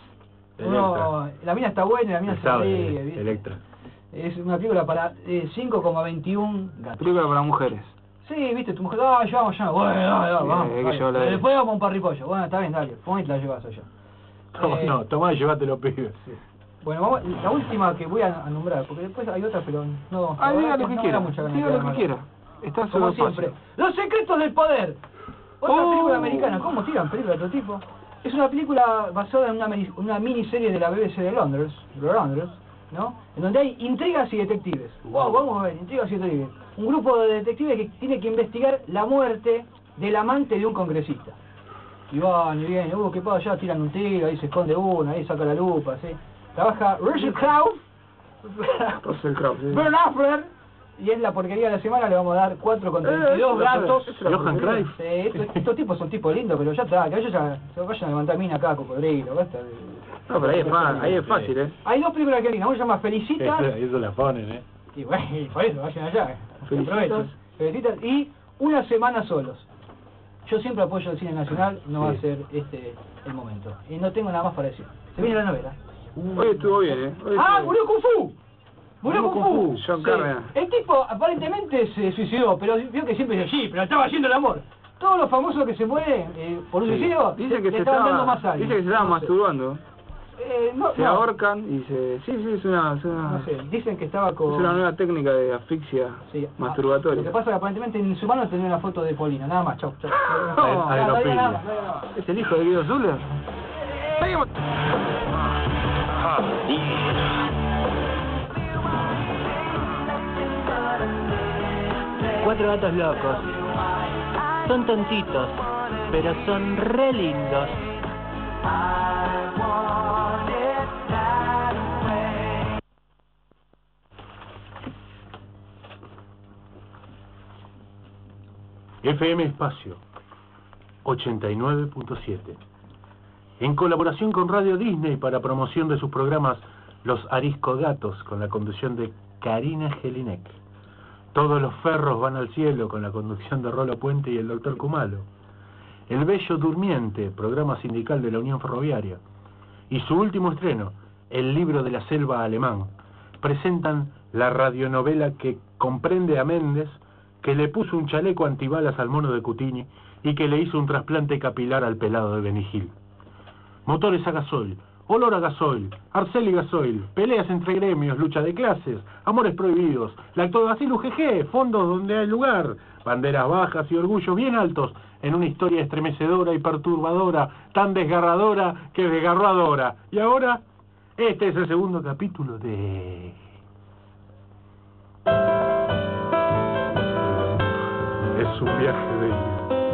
E: La mina está buena, la mina se ríe.
B: Electra.
E: Es una película para 5,21 gatos.
A: Película para mujeres.
E: Sí, viste, tu mujer, llevamos ya. Bueno, vamos. Después vamos a un parripollo. Bueno, está bien, dale. Fumá y te la llevas allá.
B: Tomá y llévate los pibes.
E: Sí. Bueno, vamos, la última que voy a nombrar, porque después hay otra, pero no...
A: diga lo que quiera. Diga lo que quiera. Está
E: como siempre. Los secretos del poder. Otra película americana. ¿Cómo tiran películas de otro tipo? Es una película basada en una miniserie de la BBC de Londres, ¿no? En donde hay intrigas y detectives. Wow, vamos a ver, intrigas y detectives. Un grupo de detectives que tiene que investigar la muerte del amante de un congresista. Y van y vienen, ¿qué pasa? Allá tiran un tiro, ahí se esconde uno, ahí saca la lupa, ¿sí? Trabaja Russell Crowe, Ben Affleck, y es la porquería de la semana, le vamos a dar 4,32 gatos.
B: Johan Cruyff.
E: Estos tipos son tipos lindos, pero ya está, que ellos ya se vayan a levantar mina acá, cocodrilo, basta.
A: No, pero ahí es fácil,
E: Hay 2 películas que lindas, una se llama Felicita.
B: Eso la ponen,
E: Y bueno, por eso, vayan allá. Felicitas. Y Una semana solos. Yo siempre apoyo el cine nacional, no va a ser el momento. Y no tengo nada más para decir. Se viene la novela.
A: Hoy estuvo bien,
E: murió Kung Fu. Murió Kung Fu.
A: John Carrey.
E: El tipo aparentemente se suicidó, pero vio que siempre dice, pero estaba haciendo el amor. Todos los famosos que se mueren por un suicidio,
A: dicen que
E: le estaban dando más años.
A: Dicen que se estaban masturbando. Se ahorcan y es una...
E: No sé, dicen que estaba con...
A: Es una nueva técnica de asfixia masturbatoria.
E: Lo que pasa es que aparentemente en su mano tenía una foto de Polina, nada más, chau.
A: ¿Es el hijo de Guido Zuller? ¡Seguimos!
F: 4 gatos locos. Son tontitos, pero son re lindos.
B: FM Espacio 89.7. En colaboración con Radio Disney para promoción de sus programas Los Ariscogatos, con la conducción de Karina Jelinek. Todos los ferros van al cielo, con la conducción de Rolo Puente y el Dr. Kumalo. El Bello Durmiente, programa sindical de la Unión Ferroviaria. Y su último estreno, El Libro de la Selva Alemán, presentan la radionovela que comprende a Méndez, que le puso un chaleco antibalas al mono de Cutini y que le hizo un trasplante capilar al pelado de Benigil. Motores a gasoil, olor a gasoil, Arcel y gasoil, peleas entre gremios, lucha de clases, amores prohibidos, lactobacillus GG, fondos donde hay lugar, banderas bajas y orgullos bien altos, en una historia estremecedora y perturbadora, tan desgarradora que desgarradora. Y ahora, este es el segundo capítulo de Es un viaje de ida.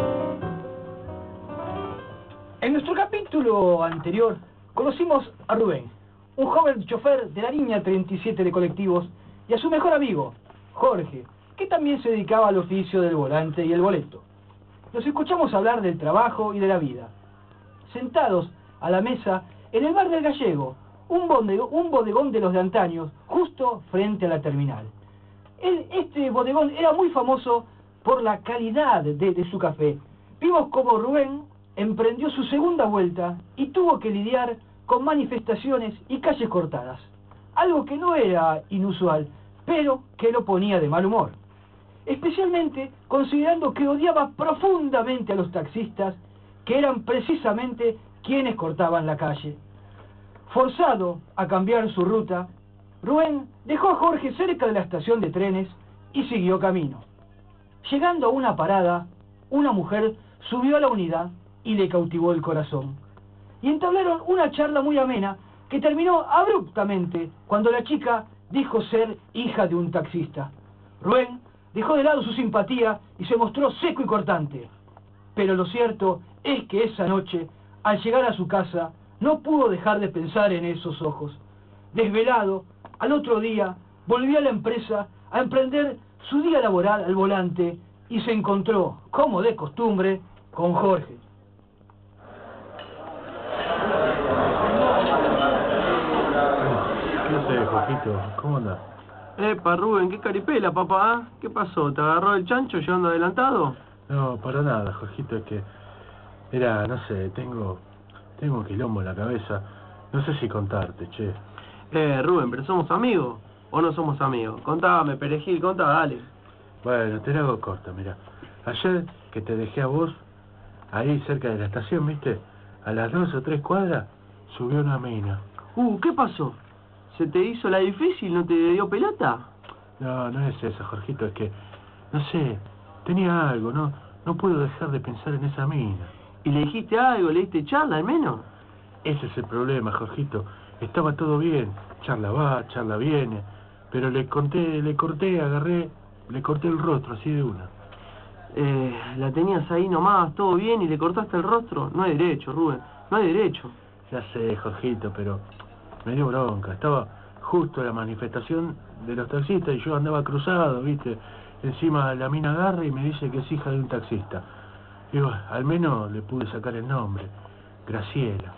E: En nuestro capítulo anterior conocimos a Rubén, un joven chofer de la línea 37 de colectivos, y a su mejor amigo, Jorge, que también se dedicaba al oficio del volante y el boleto. Los escuchamos hablar del trabajo y de la vida. Sentados a la mesa en el bar del Gallego, un bodegón de los de antaños, justo frente a la terminal. Este bodegón era muy famoso por la calidad de su café. Vimos cómo Rubén emprendió su segunda vuelta y tuvo que lidiar con manifestaciones y calles cortadas. Algo que no era inusual, pero que lo ponía de mal humor. Especialmente considerando que odiaba profundamente a los taxistas, que eran precisamente quienes cortaban la calle. Forzado a cambiar su ruta, Rubén dejó a Jorge cerca de la estación de trenes y siguió camino. Llegando a una parada, una mujer subió a la unidad y le cautivó el corazón. Y entablaron una charla muy amena que terminó abruptamente cuando la chica dijo ser hija de un taxista. Rubén dejó de lado su simpatía y se mostró seco y cortante. Pero lo cierto es que esa noche, al llegar a su casa, no pudo dejar de pensar en esos ojos. Desvelado, al otro día, volvió a la empresa a emprender su día laboral al volante y se encontró, como de costumbre, con Jorge.
B: ¿Qué haces, Jorgito? ¿Cómo andás?
C: Epa, Rubén, qué caripela, papá. ¿Qué pasó? ¿Te agarró el chancho llegando adelantado?
B: No, para nada, Jorgito, es que... Mira, no sé, tengo un quilombo en la cabeza. No sé si contarte, che.
C: Rubén, ¿pero somos amigos? ¿O no somos amigos? Contame, perejil, contá, dale.
B: Bueno, te la hago corta, mira. Ayer que te dejé a vos, ahí cerca de la estación, ¿viste? A las 2 o 3 cuadras, subió una mina.
C: ¿Qué pasó? ¿Se te hizo la difícil? ¿No te dio pelota?
B: No, no es eso, Jorgito, es que... No sé, tenía algo, no puedo dejar de pensar en esa mina.
C: ¿Y le dijiste algo? ¿Le diste charla al menos?
B: Ese es el problema, Jorgito. Estaba todo bien. Charla va, charla viene. Pero le corté el rostro así de una.
C: La tenías ahí nomás, todo bien, y le cortaste el rostro. No hay derecho, Rubén, no hay derecho.
B: Ya sé, Jorgito, pero me dio bronca. Estaba justo en la manifestación de los taxistas y yo andaba cruzado, ¿viste? Encima la mina agarra y me dice que es hija de un taxista. Y bueno, al menos le pude sacar el nombre. Graciela.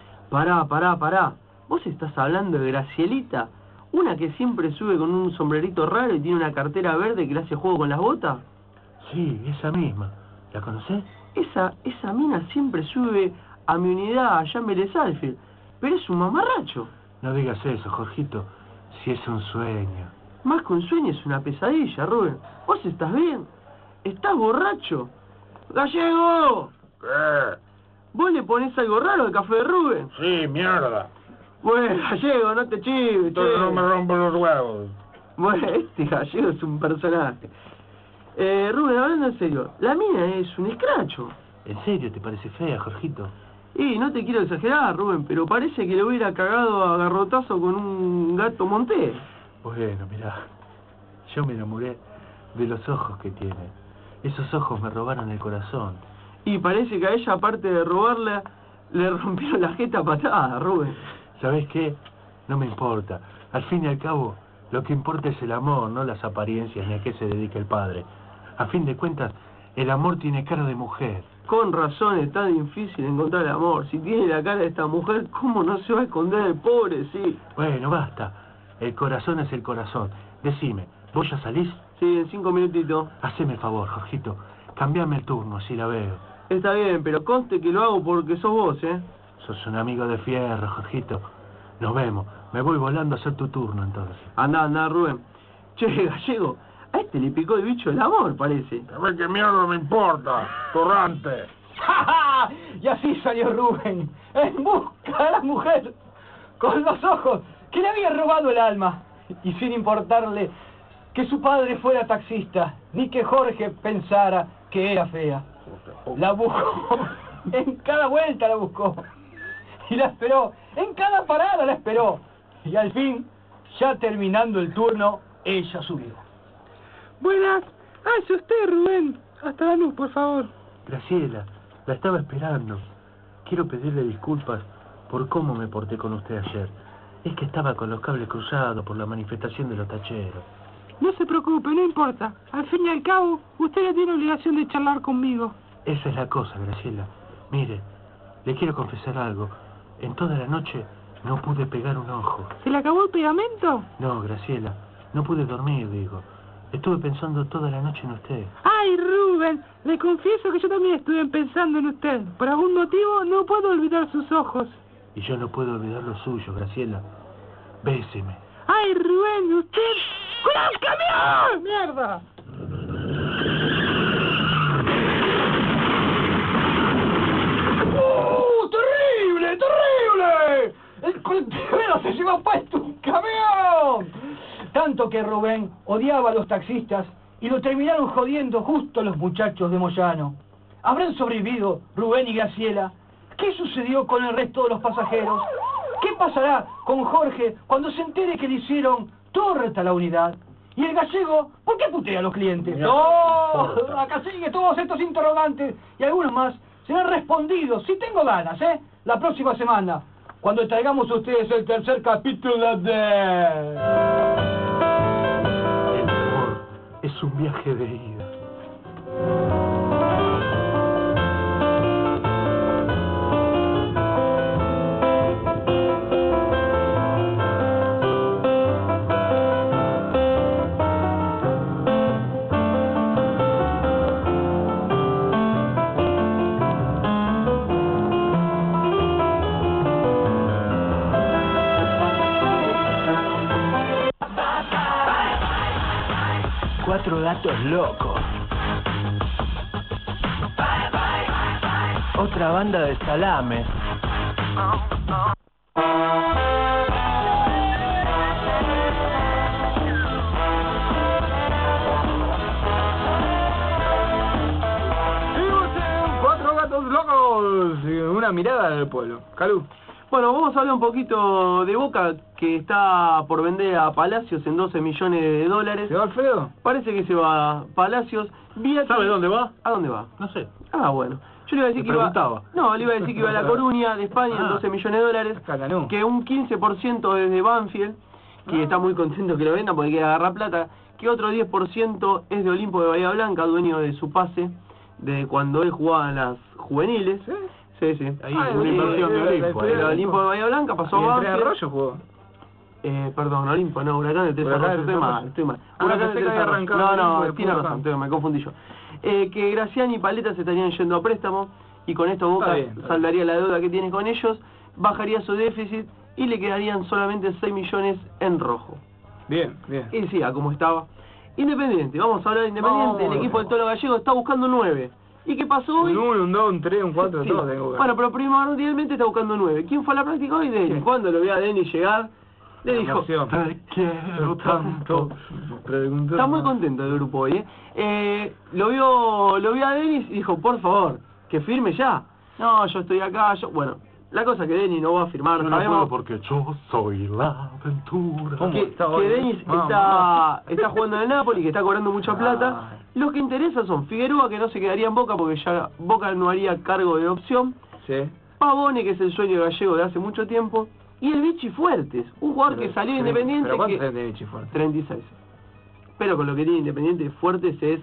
C: Pará. ¿Vos estás hablando de Gracielita? ¿Una que siempre sube con un sombrerito raro y tiene una cartera verde que le hace juego con las botas?
B: Sí, esa misma. ¿La conocés?
C: Esa mina siempre sube a mi unidad allá en Vélez Sarsfield, pero es un mamarracho.
B: No digas eso, Jorgito, si es un sueño.
C: Más que un sueño, es una pesadilla, Rubén. ¿Vos estás bien? ¿Estás borracho? ¡Gallego!
B: ¿Qué?
C: ¿Vos le ponés algo raro al café de Rubén?
B: Sí, mierda.
C: Bueno, Gallego, no te chives,
B: Entonces no me rompo los huevos.
C: Bueno, este Gallego es un personaje. Rubén, hablando en serio, la mina es un escracho.
B: ¿En serio te parece fea, Jorgito?
C: Y no te quiero exagerar, Rubén, pero parece que le hubiera cagado a garrotazo con un gato montés.
B: Bueno, mirá, yo me enamoré de los ojos que tiene. Esos ojos me robaron el corazón.
C: Y parece que a ella, aparte de robarla, le rompieron la jeta a patada, Rubén.
B: ¿Sabés qué? No me importa. Al fin y al cabo, lo que importa es el amor, no las apariencias ni a qué se dedica el padre. A fin de cuentas, el amor tiene cara de mujer.
C: Con razón es tan difícil encontrar el amor. Si tiene la cara de esta mujer, ¿cómo no se va a esconder el pobre, sí?
B: Bueno, basta. El corazón es el corazón. Decime, ¿vos ya salís?
C: Sí, en 5 minutitos.
B: Haceme el favor, Jorgito. Cambiame el turno, así la veo.
C: Está bien, pero conste que lo hago porque sos vos, ¿eh?
B: Sos un amigo de fierro, Jorgito. Nos vemos. Me voy volando a hacer tu turno, entonces.
C: Anda, Rubén. Che, Gallego, a este le picó el bicho el amor, parece.
B: A ver qué mierda me importa, torrante.
E: Y así salió Rubén, en busca de la mujer, con los ojos que le había robado el alma, y sin importarle que su padre fuera taxista, ni que Jorge pensara que era fea. La buscó, en cada vuelta la buscó, y la esperó, en cada parada la esperó, y al fin, ya terminando el turno, ella subió.
G: Buenas. Ah, es usted, Rubén. Hasta la luz, por favor.
B: Graciela, la estaba esperando. Quiero pedirle disculpas por cómo me porté con usted ayer. Es que estaba con los cables cruzados por la manifestación de los tacheros.
G: No se preocupe, no importa. Al fin y al cabo, usted no tiene obligación de charlar conmigo.
B: Esa es la cosa, Graciela. Mire, le quiero confesar algo. En toda la noche no pude pegar un ojo.
G: ¿Se le acabó el pegamento?
B: No, Graciela, no pude dormir, digo. Estuve pensando toda la noche en usted.
G: Ay, Rubén, le confieso que yo también estuve pensando en usted. Por algún motivo no puedo olvidar sus ojos.
B: Y yo no puedo olvidar los suyos, Graciela. Béseme.
G: Ay, Rubén, usted... ¡Cuidado, camión! ¡Mierda!
E: ¡Terrible, terrible! El colectivero se lleva puesto un camión. Tanto que Rubén odiaba a los taxistas y lo terminaron jodiendo justo los muchachos de Moyano. ¿Habrán sobrevivido Rubén y Graciela? ¿Qué sucedió con el resto de los pasajeros? ¿Qué pasará con Jorge cuando se entere que le hicieron torta a la unidad? ¿Y el gallego? ¿Por qué putea a los clientes? ¡No! Acá sigue todos estos interrogantes y algunos más serán respondidos, si tengo ganas, la próxima semana, cuando traigamos a ustedes el tercer capítulo de...
B: El amor es un viaje de ida.
F: Cuatro gatos locos. Otra banda de salames.
A: Cuatro gatos locos. Una mirada del pueblo. Calú.
C: Bueno, vamos a hablar un poquito de Boca, que está por vender a Palacios en 12 millones de dólares.
A: ¿Se va Alfredo?
C: Parece que se va a Palacios.
B: ¿Sabe dónde va?
C: ¿A dónde va?
B: No sé.
C: Ah, bueno. Yo le iba a decir
B: Le
C: que iba...
B: preguntaba.
C: No, le iba a decir que iba a La Coruña, de España, en 12 millones de dólares.
A: Cacanú.
C: Que un 15% es de Banfield, que está muy contento que lo vendan porque quiere agarrar plata. Que otro 10% es de Olimpo de Bahía Blanca, dueño de su pase, de cuando él jugaba en las juveniles.
A: ¿Sí?
C: Sí, sí.
B: Ahí, una inversión de Olimpo.
C: El Olimpo de Bahía Blanca pasó a
A: ¿Y entre
C: Banfield.
A: Arroyo jugó?
C: Perdón, Olimpo, no, Huracán del Tres
A: Huracán
C: Arroyos,
A: del
C: estoy
A: Tres
C: mal,
A: Arroyos.
C: estoy mal.
A: Ah,
C: Huracán
A: pensé
C: del
A: que
C: Tres
A: había
C: Arroyos.
A: arrancado
C: No,
A: Olimpo y
C: tiene
A: después
C: razón, me confundí yo. Que Graciani y Paleta se estarían yendo a préstamo y con esto Boca
A: Está bien.
C: saldaría la deuda que tiene con ellos, bajaría su déficit y le quedarían solamente 6 millones en rojo.
A: Bien, bien.
C: Y decía, como estaba. Independiente, vamos a hablar de Independiente,
A: Vamos.
C: el equipo del Tolo Gallego está buscando 9. ¿Y qué pasó hoy?
A: Un 1, un 2, un 3, un 4,
C: Sí.
A: todo tengo que...
C: Bueno, pero primordialmente está buscando 9. ¿Quién fue a la práctica hoy? Denis.
A: ¿Quién?
C: Cuando lo vio a Denis llegar, le
A: La
C: dijo,
A: emoción.
C: "Te quiero tanto". Está muy contento el grupo hoy, lo vio a Denis y dijo, por favor, que firme ya. No, yo estoy acá, bueno, la cosa es que Denis no va a firmar,
B: Yo no
C: sabemos
B: puedo porque yo soy la aventura.
A: ¿Cómo
C: que
A: está hoy?
C: Denis
A: Vamos.
C: está jugando en el Napoli, que está cobrando mucha plata. Los que interesan son Figueroa, que no se quedaría en Boca porque ya Boca no haría cargo de opción.
A: Sí.
C: Pavone, que es el sueño gallego de hace mucho tiempo. Y el Vichy Fuertes, un jugador que salió de Independiente.
A: ¿Pero cuántos
C: que...
A: años tiene Vichy Fuerte?
C: 36. Pero con lo que tiene Independiente, Fuertes es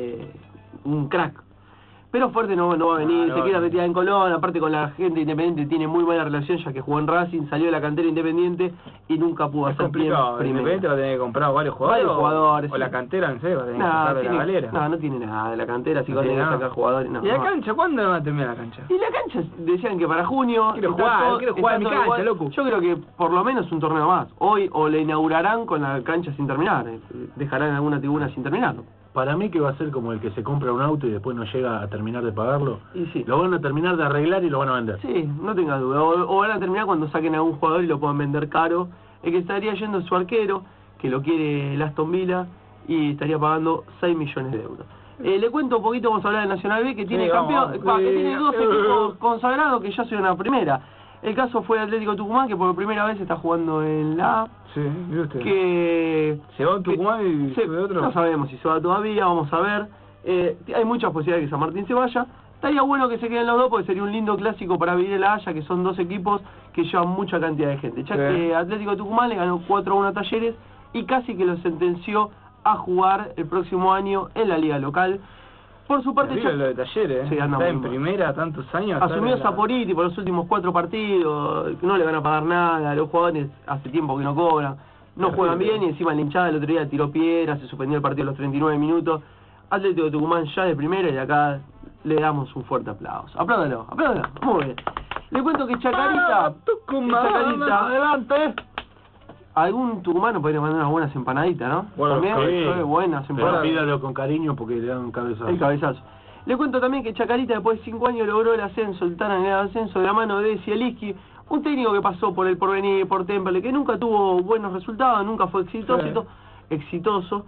C: un crack. Pero Fuerte no va a venir,
A: no
C: se
A: va
C: queda
A: a venir.
C: metida en Colón, aparte con la gente Independiente tiene muy buena relación, ya que jugó en Racing, salió de la cantera Independiente y nunca pudo
A: Es
C: hacer
A: complicado.
C: primera.
A: Independiente va a tener que comprar varios jugadores.
C: Varios jugadores,
A: O la
C: sí.
A: cantera, no sé, va a tener que sacar de la galera.
C: No tiene nada de la cantera, así que
A: No
C: va a tener
A: tiene
C: que sacar
A: nada.
C: jugadores. No,
A: ¿Y la
C: no.
A: cancha? ¿Cuándo va a terminar la cancha?
C: Y la cancha decían que para junio.
A: Quiero
C: está
A: jugar,
C: todo-
A: quiero jugar
C: está
A: en mi
C: todo
A: cancha,
C: igual.
A: loco.
C: Yo creo que por lo menos un torneo más. Hoy o le inaugurarán con la cancha sin terminar. Dejarán alguna tribuna sin terminar.
B: Para mí que va a ser como el que se compra un auto y después no llega a terminar de pagarlo.
C: Y sí.
B: Lo van a terminar de arreglar y lo van a vender.
C: Sí, no tengas duda. O van a terminar cuando saquen a un jugador y lo puedan vender caro. El que estaría yendo es su arquero, que lo quiere el Aston Villa, y estaría pagando 6 millones de euros. Le cuento un poquito, vamos a hablar de Nacional B, que tiene
A: Sí, vamos,
C: que tiene dos
A: sí.
C: equipos consagrados que ya son una primera. El caso fue Atlético Tucumán, que por primera vez está jugando en la A.
A: Sí, mire usted.
C: Que
A: ¿Se va a Tucumán y se ve otro?
C: No sabemos si se va todavía, vamos a ver. Hay muchas posibilidades de que San Martín se vaya. Estaría bueno que se queden los dos porque sería un lindo clásico para vivir en la Haya, que son dos equipos que llevan mucha cantidad de gente. Ya que Atlético Tucumán le ganó 4-1 a Talleres y casi que lo sentenció a jugar el próximo año en la liga local. Por su parte,
A: lo de Talleres,
C: sí,
A: está en primera tantos años.
C: Asumió Saporiti por los últimos 4 partidos, no le van a pagar nada, los jugadores hace tiempo que no cobran, no juegan bien y encima la hinchada el otro día tiró piedras, se suspendió el partido a los 39 minutos. Atlético de Tucumán ya de primera y acá le damos un fuerte aplauso. Apláudalo, muy bien. Le cuento que Chacarita,
A: adelante.
C: Algún tucumano podría mandar unas buenas empanaditas, ¿no?
B: Bueno,
C: también, buenas empanadas.
B: Pero pídalo con cariño porque le dan un cabezazo.
C: El cabezazo. Le cuento también que Chacarita después de 5 años logró el ascenso, el tan anhelado ascenso de la mano de Zielinski, un técnico que pasó por el Porvenir, por Temple, que nunca tuvo buenos resultados, nunca fue exitoso.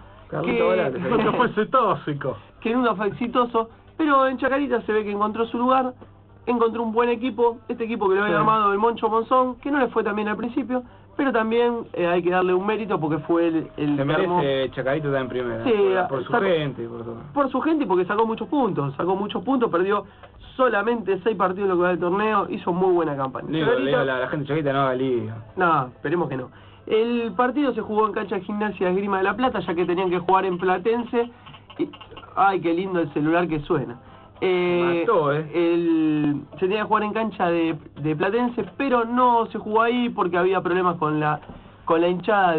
C: Que nunca fue exitoso, pero en Chacarita se ve que encontró su lugar, encontró un buen equipo, este equipo que lo había armado el Moncho Monzón, que no le fue tan bien al principio, pero también hay que darle un mérito porque fue el
A: se merece Chacarita está en primera,
C: sí,
A: por su gente y por todo.
C: Por su gente y porque sacó muchos puntos, perdió solamente 6 partidos en lo que va del torneo, hizo muy buena campaña.
A: La gente de Chacarita no haga lío.
C: No, esperemos que no. El partido se jugó en cancha de Gimnasia de Esgrima de la Plata, ya que tenían que jugar en Platense. Y, ay, qué lindo el celular que suena.
A: Mató,
C: se tenía que jugar en cancha de Platense, pero no se jugó ahí porque había problemas con la hinchada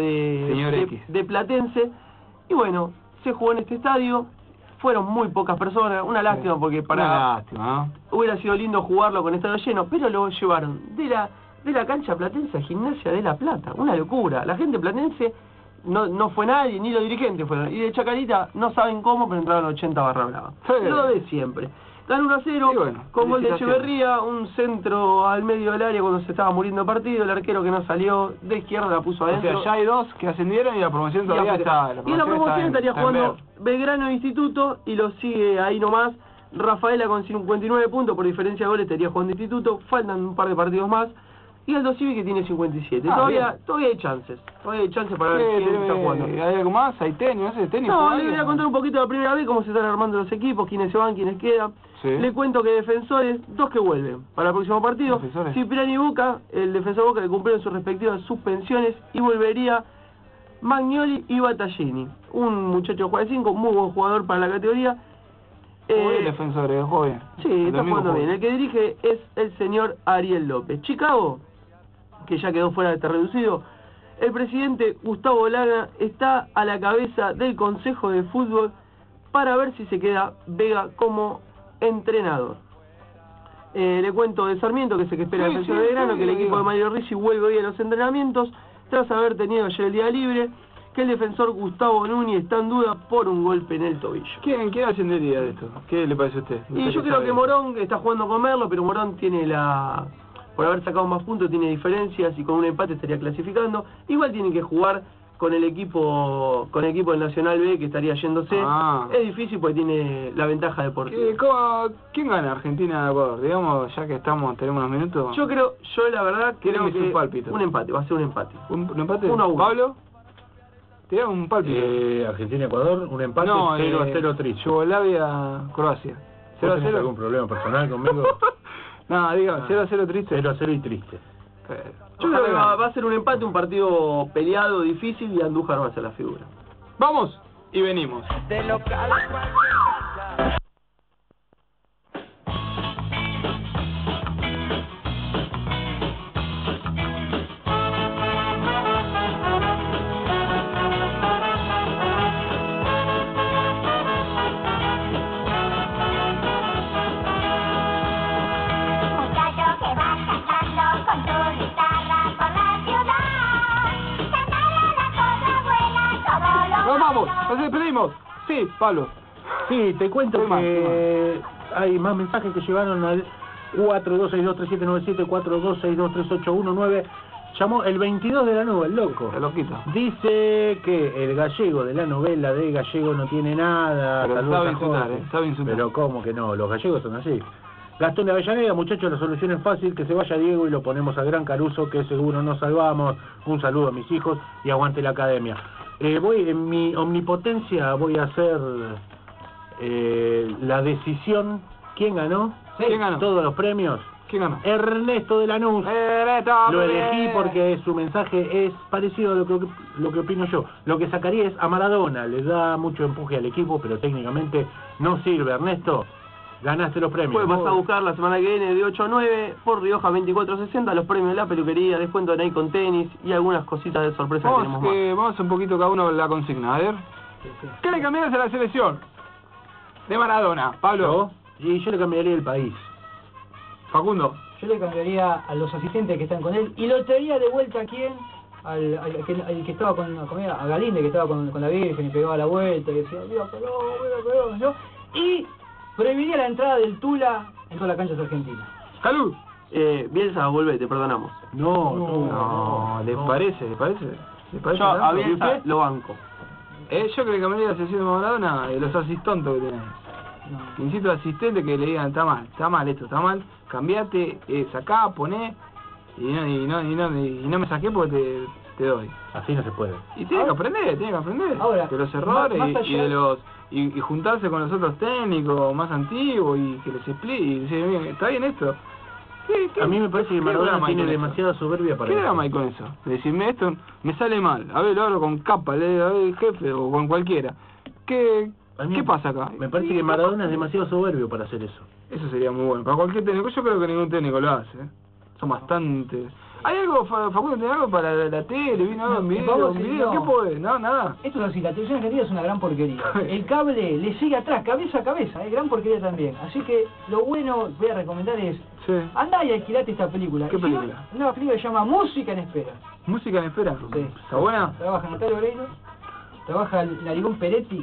C: de Platense. Y bueno, se jugó en este estadio. Fueron muy pocas personas, una lástima porque hubiera sido lindo jugarlo con estadio lleno, pero lo llevaron de la cancha platense a Gimnasia de la Plata, una locura. La gente platense no fue nadie, ni los dirigentes fueron. Y de Chacarita no saben cómo, pero entraron 80 barra brava. Lo de siempre. Ganó 1-0, con gol de Echeverría, un centro al medio del área cuando se estaba muriendo el partido, el arquero que no salió de izquierda la puso adentro.
A: O sea, ya hay 2 que ascendieron y la promoción todavía está.
C: Y en la promoción estaría jugando Belgrano Instituto y lo sigue ahí nomás. Rafaela con 59 puntos, por diferencia de goles estaría jugando Instituto, faltan un par de partidos más. Y Aldo Civi que tiene 57. Todavía hay chances. Todavía hay chances para ver quién está jugando.
A: ¿Hay algo más? ¿Hay tenis? No sé, tenis.
C: No, le voy a contar un poquito la primera vez cómo se están armando los equipos, quiénes se van, quiénes quedan.
A: Sí.
C: Le cuento que Defensores, 2 que vuelven para el próximo partido. Cipriani y Boca, el defensor Boca que cumplieron sus respectivas suspensiones y volvería Magnoli y Battaglini. Un muchacho que juega de 5, muy buen jugador para la categoría.
A: El defensor, joven.
C: Sí, está jugando bien. El que dirige es el señor Ariel López. Chicago, que ya quedó fuera de este reducido, el presidente Gustavo Lana está a la cabeza del Consejo de Fútbol para ver si se queda Vega como entrenador. Le cuento de Sarmiento, que es el que espera el defensor de Belgrano, que el equipo de Mario Ricci vuelve hoy a los entrenamientos, tras haber tenido ayer el día libre, que el defensor Gustavo Núñez está en duda por un golpe en el tobillo.
A: ¿Quién ascendería de esto? ¿Qué le parece a usted?
C: Y yo creo que Morón está jugando con Merlo, pero Morón tiene por haber sacado más puntos tiene diferencias y con un empate estaría clasificando. Igual tienen que jugar con el equipo del Nacional B que estaría yéndose. Es difícil porque tiene la ventaja deportiva.
A: ¿Quién gana, Argentina de Ecuador? Digamos, ya que tenemos unos minutos.
C: Yo la verdad creo que
A: un pálpito.
C: Un empate, va a ser un empate.
A: ¿Un empate?
C: 1-1.
A: ¿Pablo? Te da un pálpito.
B: Argentina-Ecuador, un empate,
A: no,
B: 0-0 triste.
A: Yugoslavia-Croacia.
B: ¿Tenés algún problema personal conmigo?
A: No, digo, 0-0 triste.
B: 0-0 y triste.
C: Yo creo que va a ser un empate, un partido peleado, difícil, y Andújar va a ser la figura.
A: Vamos y venimos.
H: De local.
A: Nos despedimos. Sí, Pablo.
B: Sí, te cuento que hay más mensajes que llegaron al 42623797, 42623819. Llamó el 22 de la nube, el loco.
A: El loquito.
B: Dice que el gallego de la novela de Gallego no tiene nada.
A: Pero sabe insultar, sabe insultar.
B: Pero cómo que no, los gallegos son así. Gastón de Avellaneda, muchachos, la solución es fácil, que se vaya Diego y lo ponemos a Gran Caruso, que seguro nos salvamos. Un saludo a mis hijos y aguante la academia. Voy en mi omnipotencia, voy a hacer la decisión. ¿Quién ganó?
A: Sí. ¿Quién ganó?
B: Todos los premios.
A: ¿Quién ganó?
B: Ernesto de Lanús. Lo elegí porque su mensaje es parecido a lo que opino yo. Lo que sacaría es a Maradona, le da mucho empuje al equipo, pero técnicamente no sirve. Ernesto, ganaste los premios.
C: Pues vas a buscar la semana que viene de 8 a 9 por Rioja 2460 los premios de la peluquería, descuento de Nike con tenis y algunas cositas de sorpresa que tenemos más.
A: Vamos un poquito cada uno la consigna, a ver. ¿Qué le cambiarías a la selección? De Maradona, Pablo.
B: Y yo le cambiaría el país.
A: Facundo.
E: Yo le cambiaría a los asistentes que están con él y lo traería de vuelta a quién, al que estaba con a Galinde, que estaba con la Virgen y pegaba la vuelta y decía, viva Colón, yo, y prohibiría la entrada del Tula en todas las canchas argentinas.
A: ¡Salud!
C: Bielsa, vuelve, te perdonamos.
A: No, ¿les parece?
C: Yo a Bielsa lo banco.
A: Yo que le cambiaría la selección de Maradona, los asistontos que tenés. No. Insisto al asistente que le digan, está mal esto, está mal, cambiate, sacá, poné, y no me saqué porque te doy.
B: Así no se puede.
A: Y tiene que aprender.
E: Ahora,
A: de los errores y de los y juntarse con los otros técnicos más antiguos y que les explique y decir, está bien esto.
B: A mí me parece que Maradona tiene demasiada soberbia para
A: eso. ¿Qué drama hay con eso? Decirme esto me sale mal, a ver, lo hablo con Capa, a ver, jefe o con cualquiera. ¿Qué pasa acá?
B: Me parece que Maradona es demasiado soberbio para hacer eso.
A: Eso sería muy bueno. Para cualquier técnico, yo creo que ningún técnico lo hace. Son bastantes. ¿Hay algo, Facundo, tiene algo para la tele? ¿Vino algo en video?
E: No.
A: ¿Qué puede? No, nada.
E: Esto es así, la televisión argentina es una gran porquería. El cable le sigue atrás, cabeza a cabeza, gran porquería también. Así que lo bueno, voy a recomendar es, andá y alquilate esta película.
A: ¿Qué película?
E: Una película que se llama Música en Espera.
A: ¿Música en Espera?
E: Sí.
A: ¿Está buena?
E: Trabaja Natalia Oreiro, trabaja Narigón Peretti.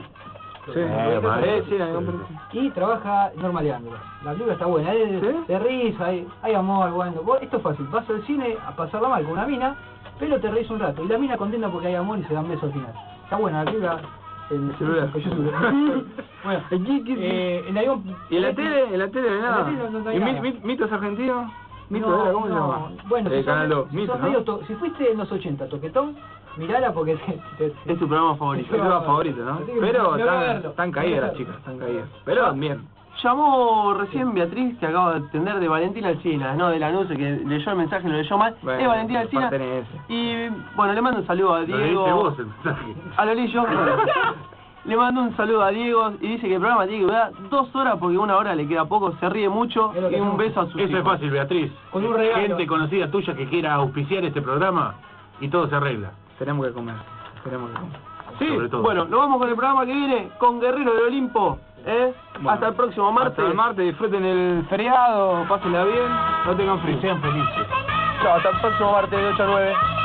E: Y trabaja Norma Leandro. La película está buena, de risa, hay amor, bueno. Esto es fácil, vas al cine a pasarla mal con una mina, pero te reís un rato. Y la mina contenta porque hay amor y se dan besos al final. Está buena la película. El celular. Bueno,
A: ¿y en la tele? ¿En la tele nada? ¿Mitos argentinos? ¿Cómo se llama?
E: Bueno,
A: Canal 2,
E: si fuiste en los 80 toquetón, mirala porque
C: es tu programa favorito.
A: Es tu programa favorito, ¿no? Pero están caídas las chicas, están caídas. Pero bien.
C: Llamó recién Beatriz, que acabo de atender, de Valentina Alsina, no de Lanús, que leyó el mensaje, lo leyó mal. Bueno, es Valentina Alsina. Y bueno, le mando un saludo a Diego.
B: Lo vos el mensaje.
C: A lo leí yo. Le mando un saludo a Diego y dice que el programa tiene que durar 2 horas porque 1 hora le queda poco, se ríe mucho y un beso a sus hijos.
B: Eso es fácil, Beatriz.
E: Con un regalo.
B: Gente conocida tuya que quiera auspiciar este programa y todo se arregla.
A: Tenemos que comer.
C: Sí, bueno, nos vamos con el programa que viene con Guerrero del Olimpo. Bueno, hasta el próximo martes.
A: Hasta el martes, disfruten el feriado, pásenla bien, no tengan frío.
B: Sean felices.
C: Chao, hasta el próximo martes de 8 a 9.